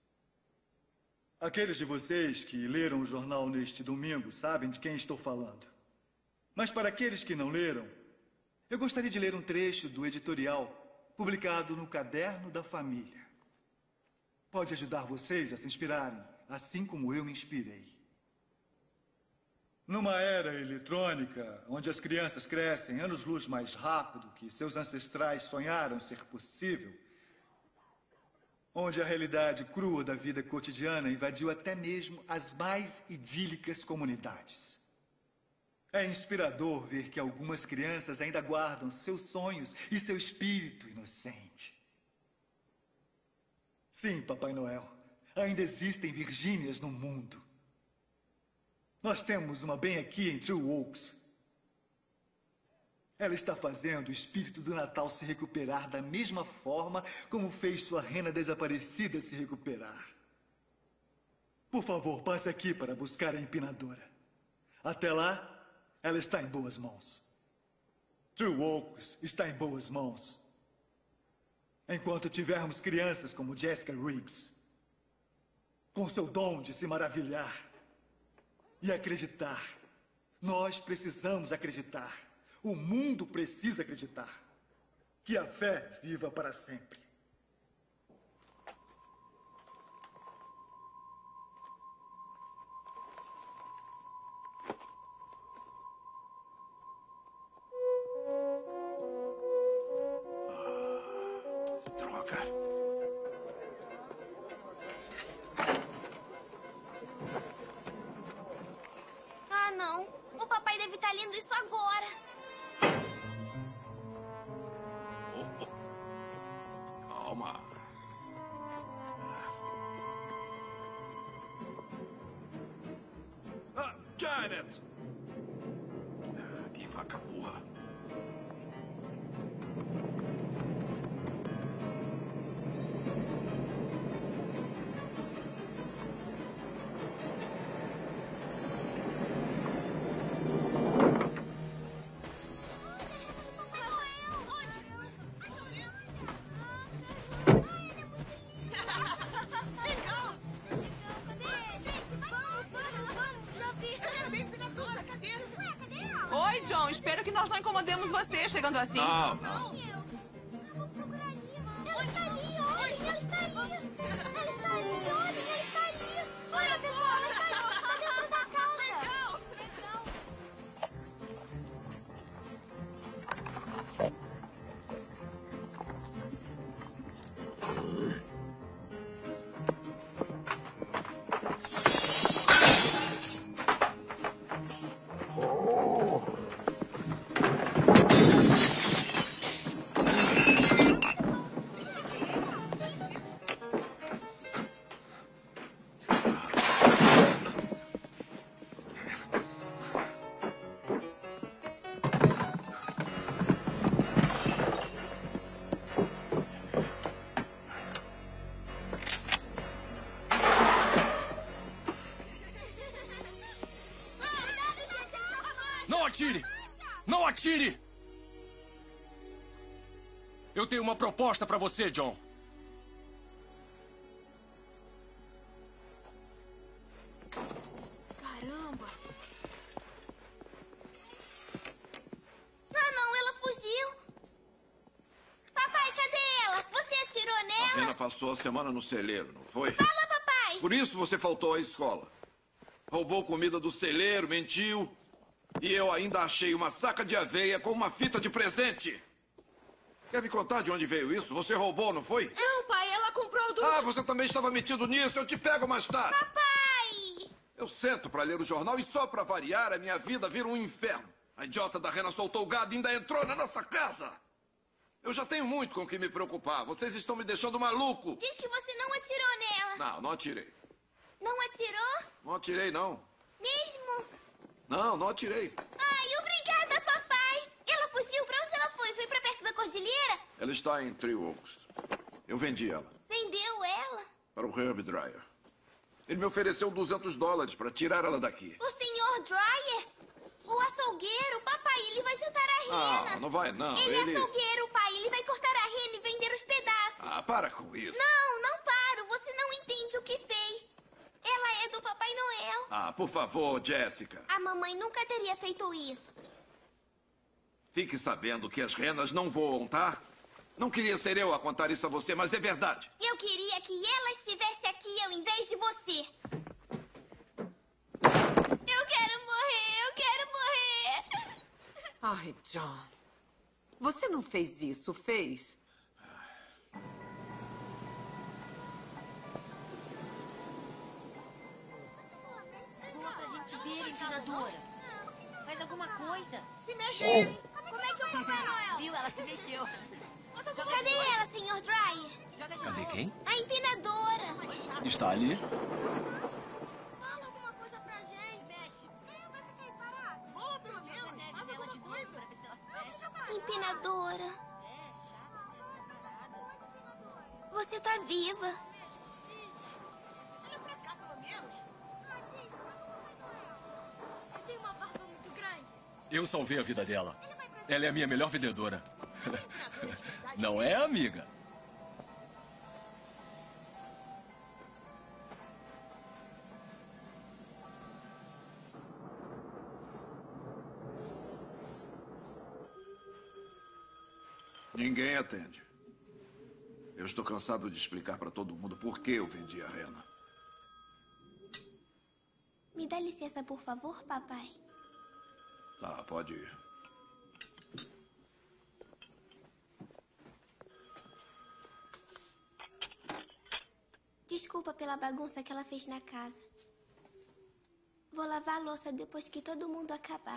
Aqueles de vocês que leram o jornal neste domingo sabem de quem estou falando. Mas para aqueles que não leram, eu gostaria de ler um trecho do editorial publicado no Caderno da Família. Pode ajudar vocês a se inspirarem, assim como eu me inspirei. Numa era eletrônica, onde as crianças crescem anos-luz mais rápido que seus ancestrais sonharam ser possível, onde a realidade crua da vida cotidiana invadiu até mesmo as mais idílicas comunidades. É inspirador ver que algumas crianças ainda guardam seus sonhos e seu espírito inocente. Sim, Papai Noel, ainda existem Virgínias no mundo. Nós temos uma bem aqui em True Oaks. Ela está fazendo o espírito do Natal se recuperar da mesma forma como fez sua rena desaparecida se recuperar. Por favor, passe aqui para buscar a empinadora. Até lá, ela está em boas mãos. True Oaks está em boas mãos. Enquanto tivermos crianças como Jessica Riggs, com seu dom de se maravilhar, e acreditar. Nós precisamos acreditar. O mundo precisa acreditar. Que a fé viva para sempre. Droga. Não, o papai deve estar lendo isso agora. Calma. Janet! Que vaca burra. Espero que nós não incomodemos você chegando assim. Não, não. Ela está ali, olhem, ela está ali. Ela está ali, olhem, ela está ali. Olha, pessoal, ela está ali, ela está dentro da casa. Legal. atire! Não atire! Eu tenho uma proposta pra você, John. Caramba! Ah, não, ela fugiu. Papai, cadê ela? Você atirou A nela? Rena passou a semana no celeiro, não foi? Fala, papai. Por isso você faltou à escola. Roubou comida do celeiro, mentiu. E eu ainda achei uma saca de aveia com uma fita de presente. Quer me contar de onde veio isso? Você roubou, não foi? Não, pai, ela comprou do... Ah, você também estava metido nisso. Eu te pego mais tarde. Papai! Eu sento para ler o jornal e só para variar a minha vida vira um inferno. A idiota da Rena soltou o gado e ainda entrou na nossa casa. Eu já tenho muito com o que me preocupar. Vocês estão me deixando maluco. Diz que você não atirou nela. Não, não atirei. Não atirou? Não atirei, não. Mesmo? Não, não atirei. Ai, obrigada, papai. Ela fugiu? Pra onde ela foi? Foi pra perto da cordilheira? Ela está em Three Oaks. Eu vendi ela Vendeu ela? para o Herb Dreyer. Ele me ofereceu $200 para tirar ela daqui. O Sr. Dreyer? O açougueiro? Papai, ele vai sentar a rena. Ah, não vai não. Ele é açougueiro, pai. Ele vai cortar a rena e vender os pedaços. Ah, para com isso. Não, não paro. Você não entende o que fez. Ela é do Papai Noel. Ah, por favor, Jessica. A mamãe nunca teria feito isso. Fique sabendo que as renas não voam, tá? Não queria ser eu a contar isso a você, mas é verdade. Eu queria que ela estivesse aqui ao invés de você. Eu quero morrer, eu quero morrer. Ai, John. Você não fez isso, fez? Boa pra gente ver, empinadora. Faz alguma coisa. Se mexe aí. Como é que é o Papai Noel? Viu? Ela se mexeu. Cadê ela, Sr. Dreyer? Cadê quem? A empinadora. Está ali. Fala alguma coisa pra gente. Mexe. Vai ficar aí parado. Fala pelo menos. Faz alguma coisa. Empinadora. Você tá viva. Olha pra cá, pelo menos. Eu tenho uma barba muito grande. Eu salvei a vida dela. Ela é a minha melhor vendedora. Não é, amiga? Ninguém atende. Eu estou cansado de explicar para todo mundo por que eu vendi a rena. Me dá licença, por favor, papai. Tá, pode ir. Desculpa pela bagunça que ela fez na casa. Vou lavar a louça depois que todo mundo acabar.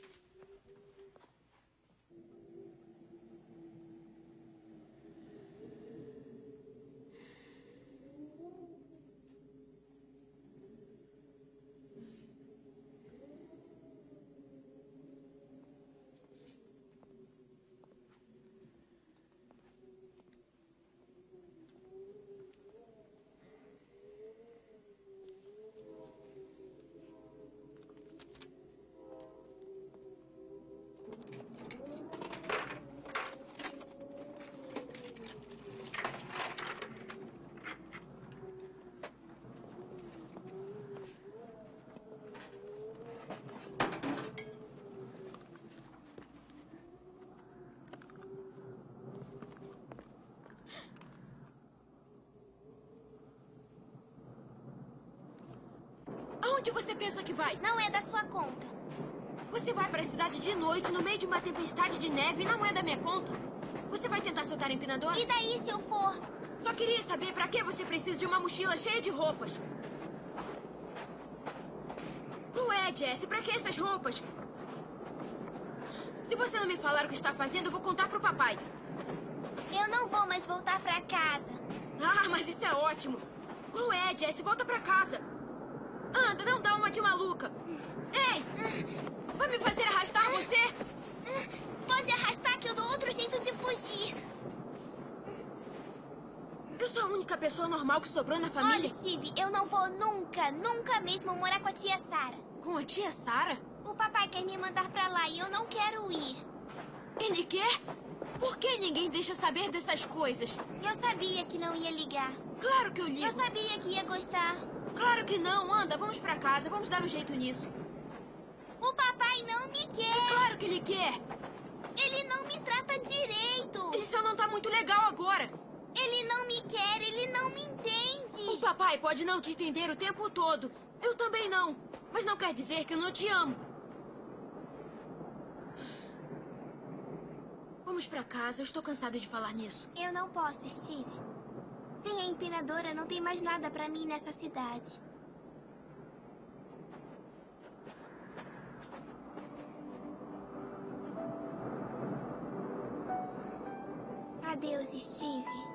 Aonde você pensa que vai? Não é da sua conta. Você vai pra cidade de noite, no meio de uma tempestade de neve, e não é da minha conta? Você vai tentar soltar a empinadora? E daí se eu for? Só queria saber pra que você precisa de uma mochila cheia de roupas. Qual é, Jess? Pra que essas roupas? Se você não me falar o que está fazendo, eu vou contar pro papai. Eu não vou mais voltar pra casa. Ah, mas isso é ótimo. Qual é, Jess? Volta pra casa. Anda, não dá uma de maluca. Ei! Vai me fazer arrastar você? Pode arrastar que eu dou outro jeito de fugir. Eu sou a única pessoa normal que sobrou na família. Olha, Steve, eu não vou nunca, nunca mesmo morar com a tia Sarah. Com a tia Sarah? O papai quer me mandar pra lá e eu não quero ir. Ele quer? Por que ninguém deixa saber dessas coisas? Eu sabia que não ia ligar. Claro que eu ligo. Eu sabia que ia gostar. Claro que não. Anda, vamos pra casa. Vamos dar um jeito nisso. O papai não me quer. É claro que ele quer. Ele não me trata direito. Isso não tá muito legal agora. Ele não me quer, ele não me entende. O papai pode não te entender o tempo todo. Eu também não. Mas não quer dizer que eu não te amo. Vamos pra casa. Eu estou cansada de falar nisso. Eu não posso, Steve. Sem a empinadora, não tem mais nada pra mim nessa cidade. Adeus, Steve.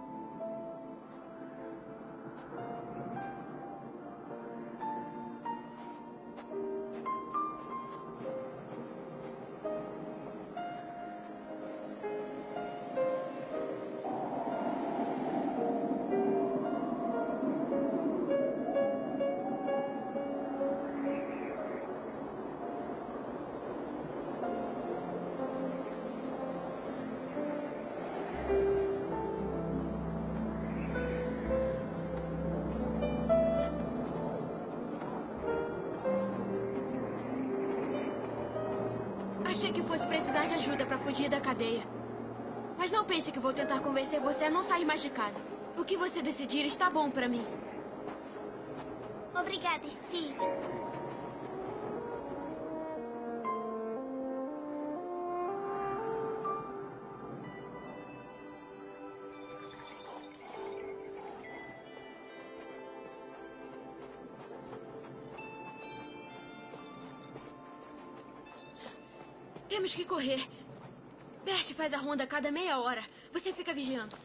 Achei que fosse precisar de ajuda para fugir da cadeia. Mas não pense que vou tentar convencer você a não sair mais de casa. O que você decidir está bom para mim. Obrigada, Steve. Temos que correr. Bert faz a ronda a cada meia hora. Você fica vigiando.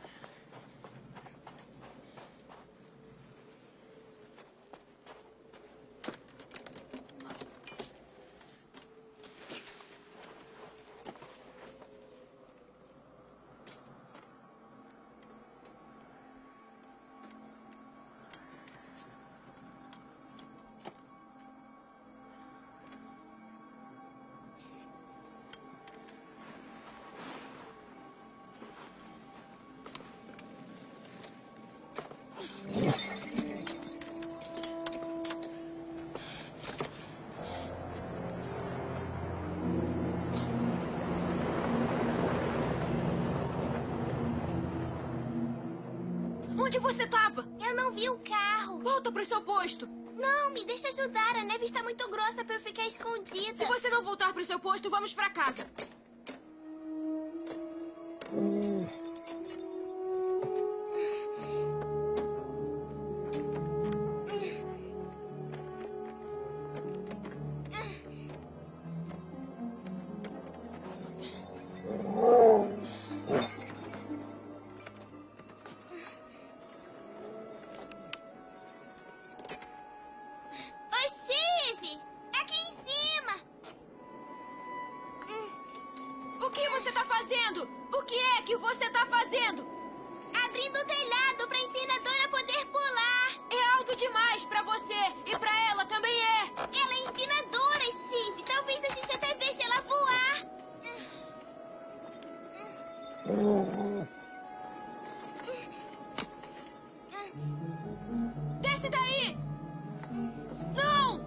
Onde você estava? Eu não vi o carro. Volta pro seu posto. Não, me deixa ajudar. A neve está muito grossa para eu ficar escondida. Se você não voltar pro seu posto, vamos pra casa. Abrindo o telhado pra empinadora poder pular. É alto demais pra você. E pra ela também é. Ela é empinadora, Steve. Talvez a gente até veja ela voar. Desce daí! Não!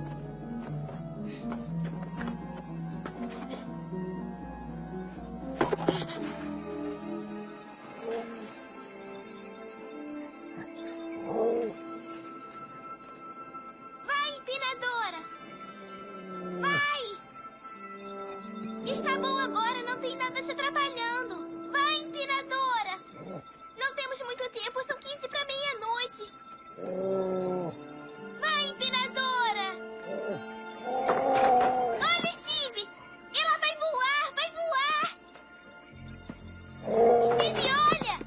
Vai, empinadora! Vai! Está bom agora, não tem nada te atrapalhando. Vai, empinadora! Não temos muito tempo, são 15 para meia-noite. Vai, empinadora! Olha, Steve! Ela vai voar, vai voar! Steve, olha!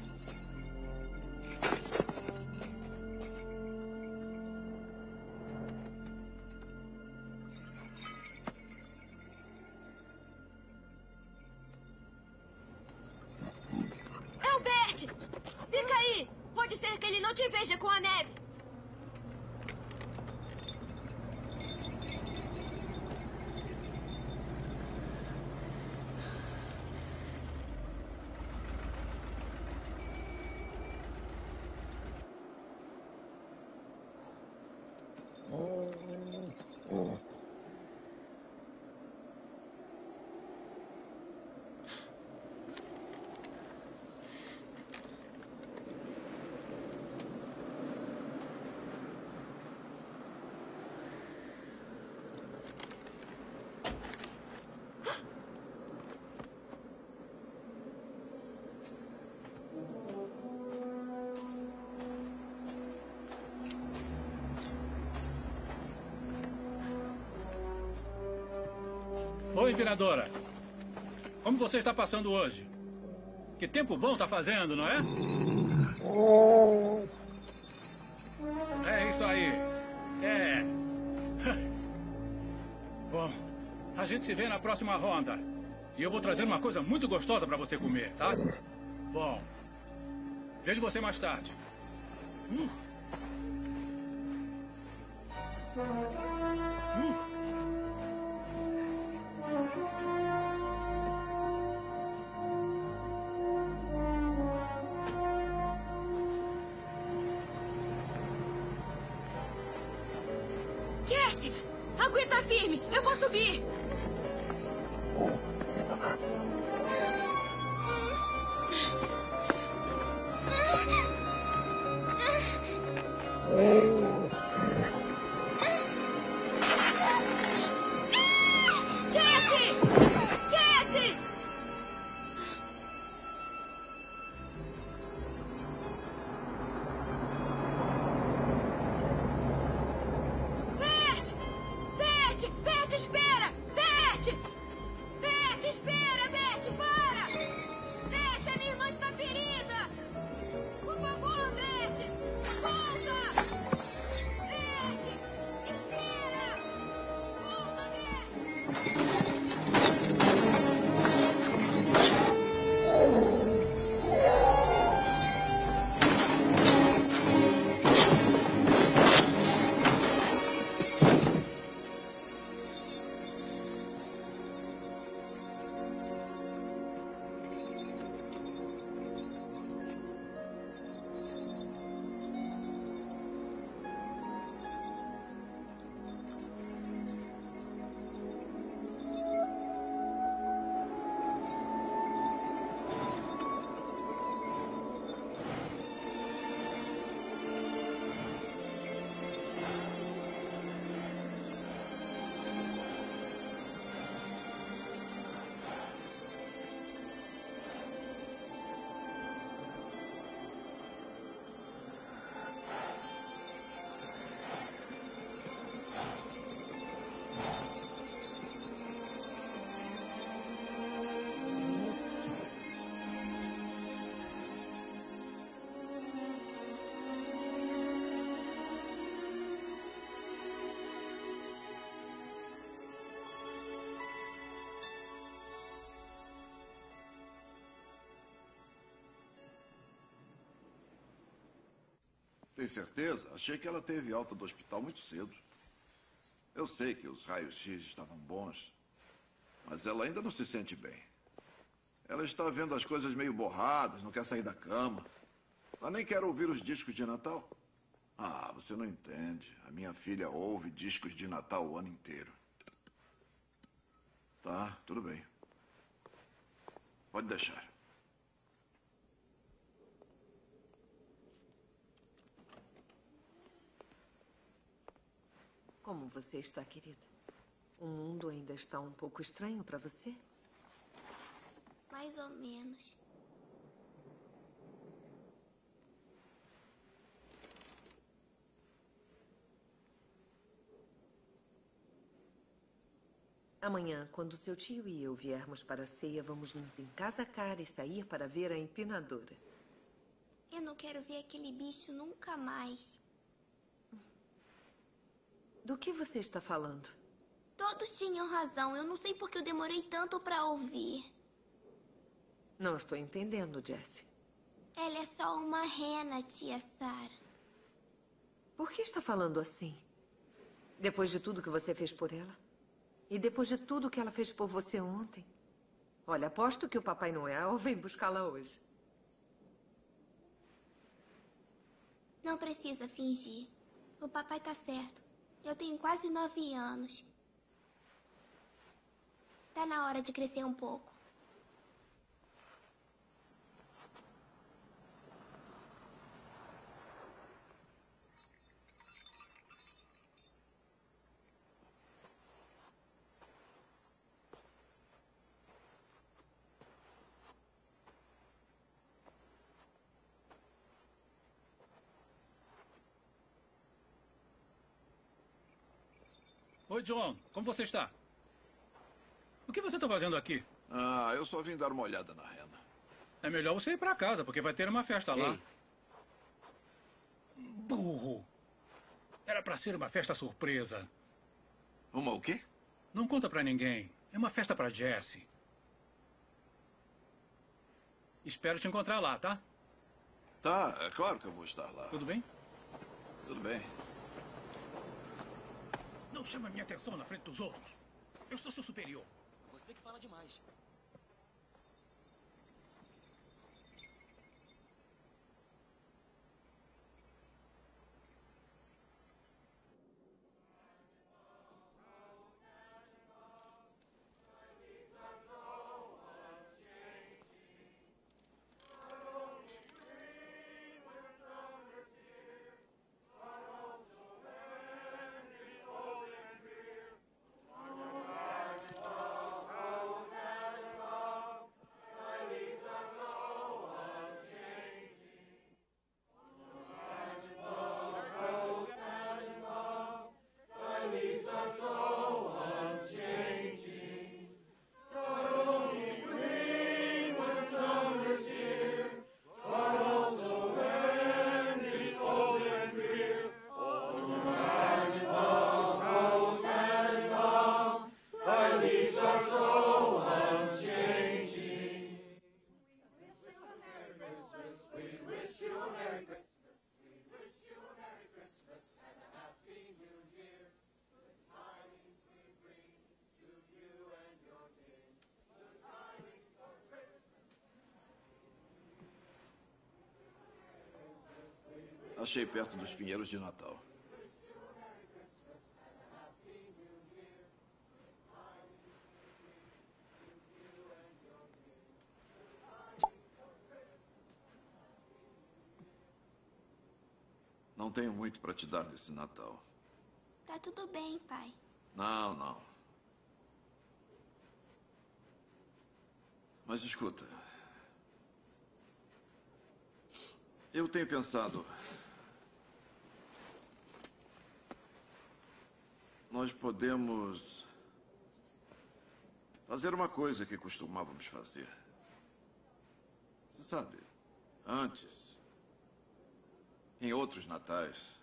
É o Bert! Fica aí! Pode ser que ele não te veja com a neve. Oi, Imperadora. Como você está passando hoje? Que tempo bom está fazendo, não é? É isso aí. É. Bom, a gente se vê na próxima ronda. E eu vou trazer uma coisa muito gostosa para você comer, tá? Bom, vejo você mais tarde. Jesse, aguenta firme. Eu vou subir. Jesse! Jesse! Bert! Bert! Bert, espera! Bert! Bert, espera! Bert, para! Bert, a minha irmã está ferida! Por favor, Bert! Volta! Bert! Espera! Volta, Bert! Tem certeza? Achei que ela teve alta do hospital muito cedo. Eu sei que os raios-x estavam bons, mas ela ainda não se sente bem. Ela está vendo as coisas meio borradas, não quer sair da cama. Ela nem quer ouvir os discos de Natal. Ah, você não entende. A minha filha ouve discos de Natal o ano inteiro. Tá, tudo bem. Pode deixar. Como você está, querida? O mundo ainda está um pouco estranho para você? Mais ou menos. Amanhã, quando seu tio e eu viermos para a ceia, vamos nos encasacar e sair para ver a empinadora. Eu não quero ver aquele bicho nunca mais. Do que você está falando? Todos tinham razão. Eu não sei por que eu demorei tanto para ouvir. Não estou entendendo, Jessie. Ela é só uma rena, tia Sarah. Por que está falando assim? Depois de tudo que você fez por ela? E depois de tudo que ela fez por você ontem? Olha, aposto que o Papai Noel vem buscá-la hoje. Não precisa fingir. O papai tá certo. Eu tenho quase 9 anos. Tá na hora de crescer um pouco. Oi, John. Como você está? O O que você está fazendo aqui? Ah, eu só vim dar uma olhada na rena. É melhor você ir para casa, porque vai ter uma festa lá. Burro! Era para ser uma festa surpresa. Uma o quê? Não conta para ninguém. É uma festa para Jessie. Espero te encontrar lá, tá? Tá, é claro que eu vou estar lá. Tudo bem? Tudo bem. Não chama minha atenção na frente dos outros. Eu sou seu superior. Você que fala demais. Achei perto dos pinheiros de Natal. Não tenho muito para te dar nesse Natal. Tá tudo bem, pai. Não, não. Mas escuta. Eu tenho pensado... Nós podemos fazer uma coisa que costumávamos fazer. Você sabe, antes, em outros natais,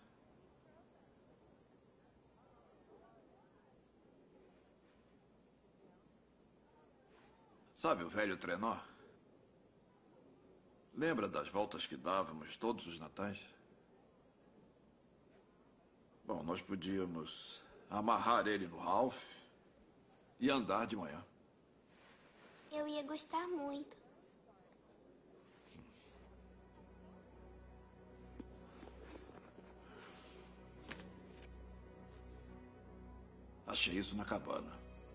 sabe o velho trenó? Lembra das voltas que dávamos todos os natais? Bom, nós podíamos amarrar ele no Ralph e andar de manhã. Eu ia gostar muito. Achei isso na cabana.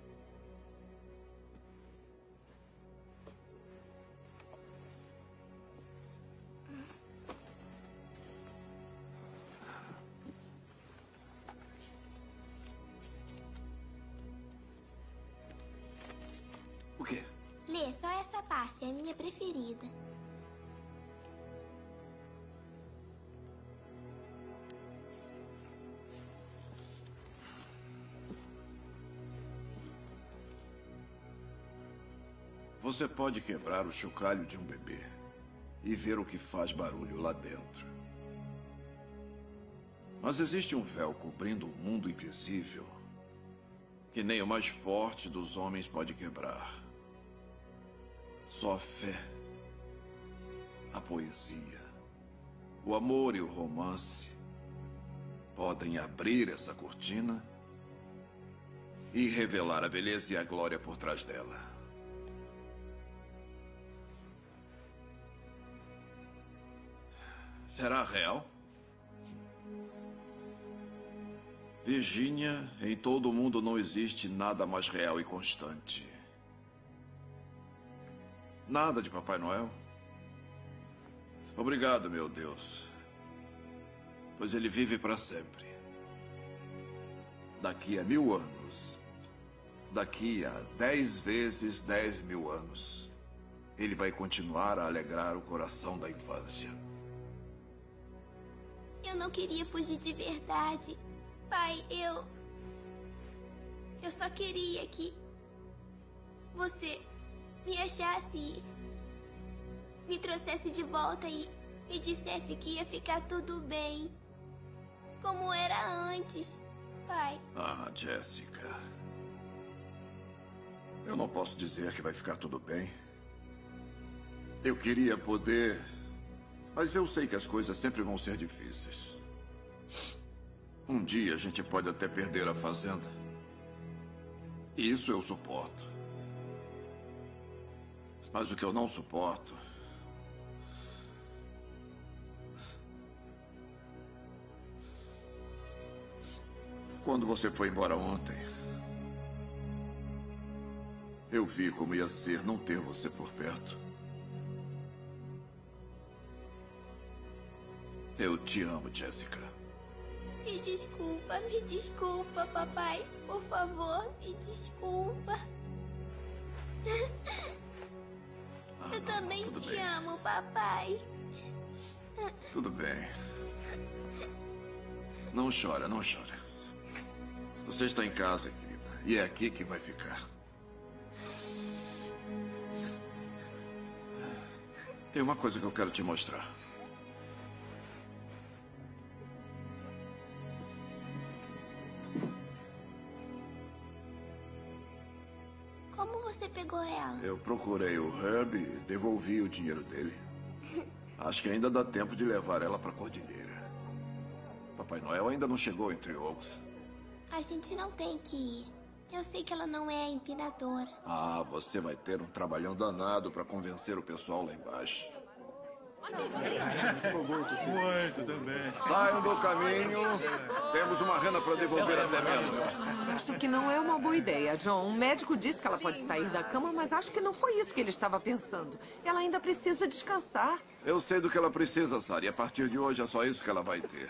O quê? Lê só essa parte, é a minha preferida. Você pode quebrar o chocalho de um bebê e ver o que faz barulho lá dentro. Mas existe um véu cobrindo um mundo invisível que nem o mais forte dos homens pode quebrar. Só a fé, a poesia, o amor e o romance podem abrir essa cortina e revelar a beleza e a glória por trás dela. Será real? Virgínia, em todo o mundo não existe nada mais real e constante. Nada de Papai Noel? Obrigado, meu Deus. Pois ele vive para sempre. Daqui a 1000 anos, daqui a 10 vezes 10.000 anos, ele vai continuar a alegrar o coração da infância. Eu não queria fugir de verdade. Pai, eu só queria que você me achasse e me trouxesse de volta e me dissesse que ia ficar tudo bem, como era antes, pai. Ah, Jessica. Eu não posso dizer que vai ficar tudo bem. Eu queria poder, mas eu sei que as coisas sempre vão ser difíceis. Um dia a gente pode até perder a fazenda. E isso eu suporto. Mas o que eu não suporto quando você foi embora ontem, eu vi como ia ser não ter você por perto. Eu te amo, Jessica. Me desculpa, papai. Por favor, me desculpa. Eu também te amo, papai. Tudo bem. Não chora, não chora. Você está em casa, querida. E é aqui que vai ficar. Tem uma coisa que eu quero te mostrar. Como você pegou ela? Eu procurei o Herb e devolvi o dinheiro dele. Acho que ainda dá tempo de levar ela para a cordilheira. Papai Noel ainda não chegou em Three Oaks. A gente não tem que ir. Eu sei que ela não é a empinadora. Ah, você vai ter um trabalhão danado para convencer o pessoal lá embaixo. Muito também. Saiam do caminho. Temos uma rena para devolver até meia-noite. Acho que não é uma boa ideia, John. O médico disse que ela pode sair da cama, mas acho que não foi isso que ele estava pensando. Ela ainda precisa descansar. Eu sei do que ela precisa, Sarah, e a partir de hoje é só isso que ela vai ter.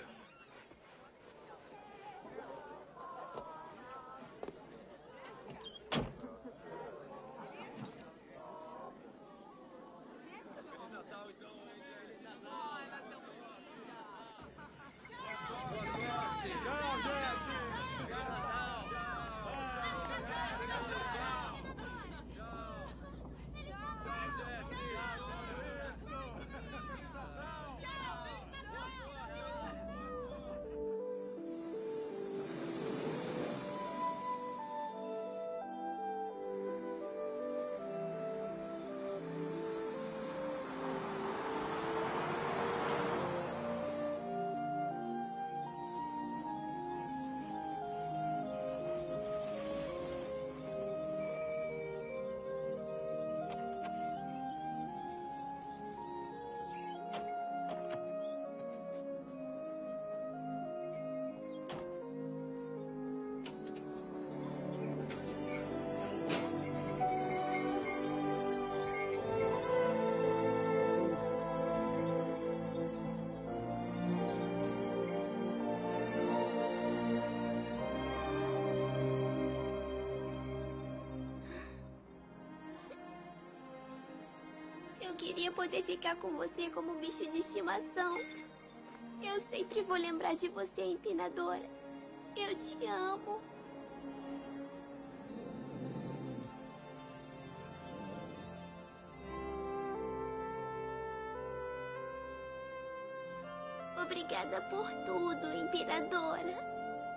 Eu queria poder ficar com você como bicho de estimação. Eu sempre vou lembrar de você, empinadora. Eu te amo. Obrigada por tudo, empinadora.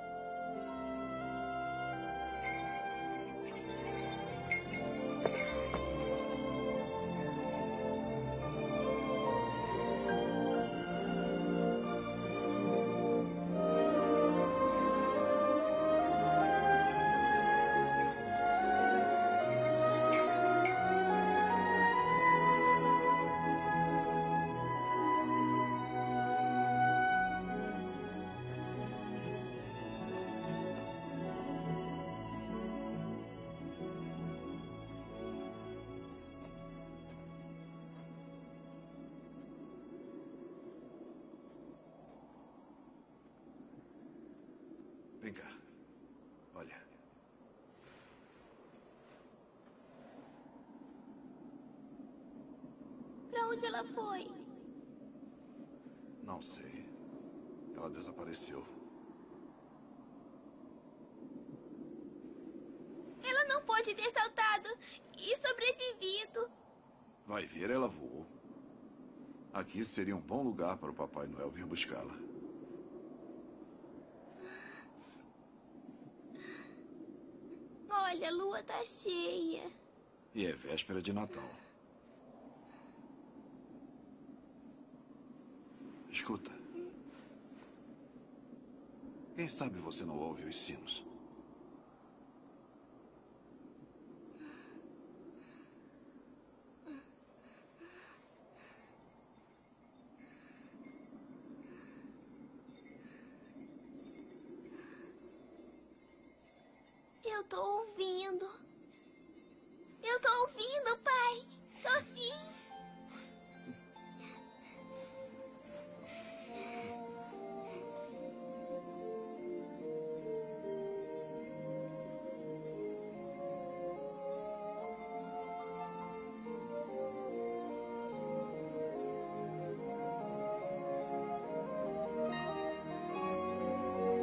Vem cá. Olha. Pra onde ela foi? Não sei. Ela desapareceu. Ela não não pôde ter saltado e sobrevivido. Vai ver, ela voou. Aqui seria um bom lugar para o Papai Noel vir buscá-la. Olha, a lua tá cheia. E é véspera de Natal. Escuta. Quem sabe você não ouve os sinos? Eu tô ouvindo. Eu tô ouvindo, pai. Tô sim.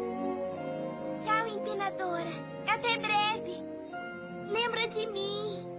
Tchau, empinadora. Até breve. Lembra de mim.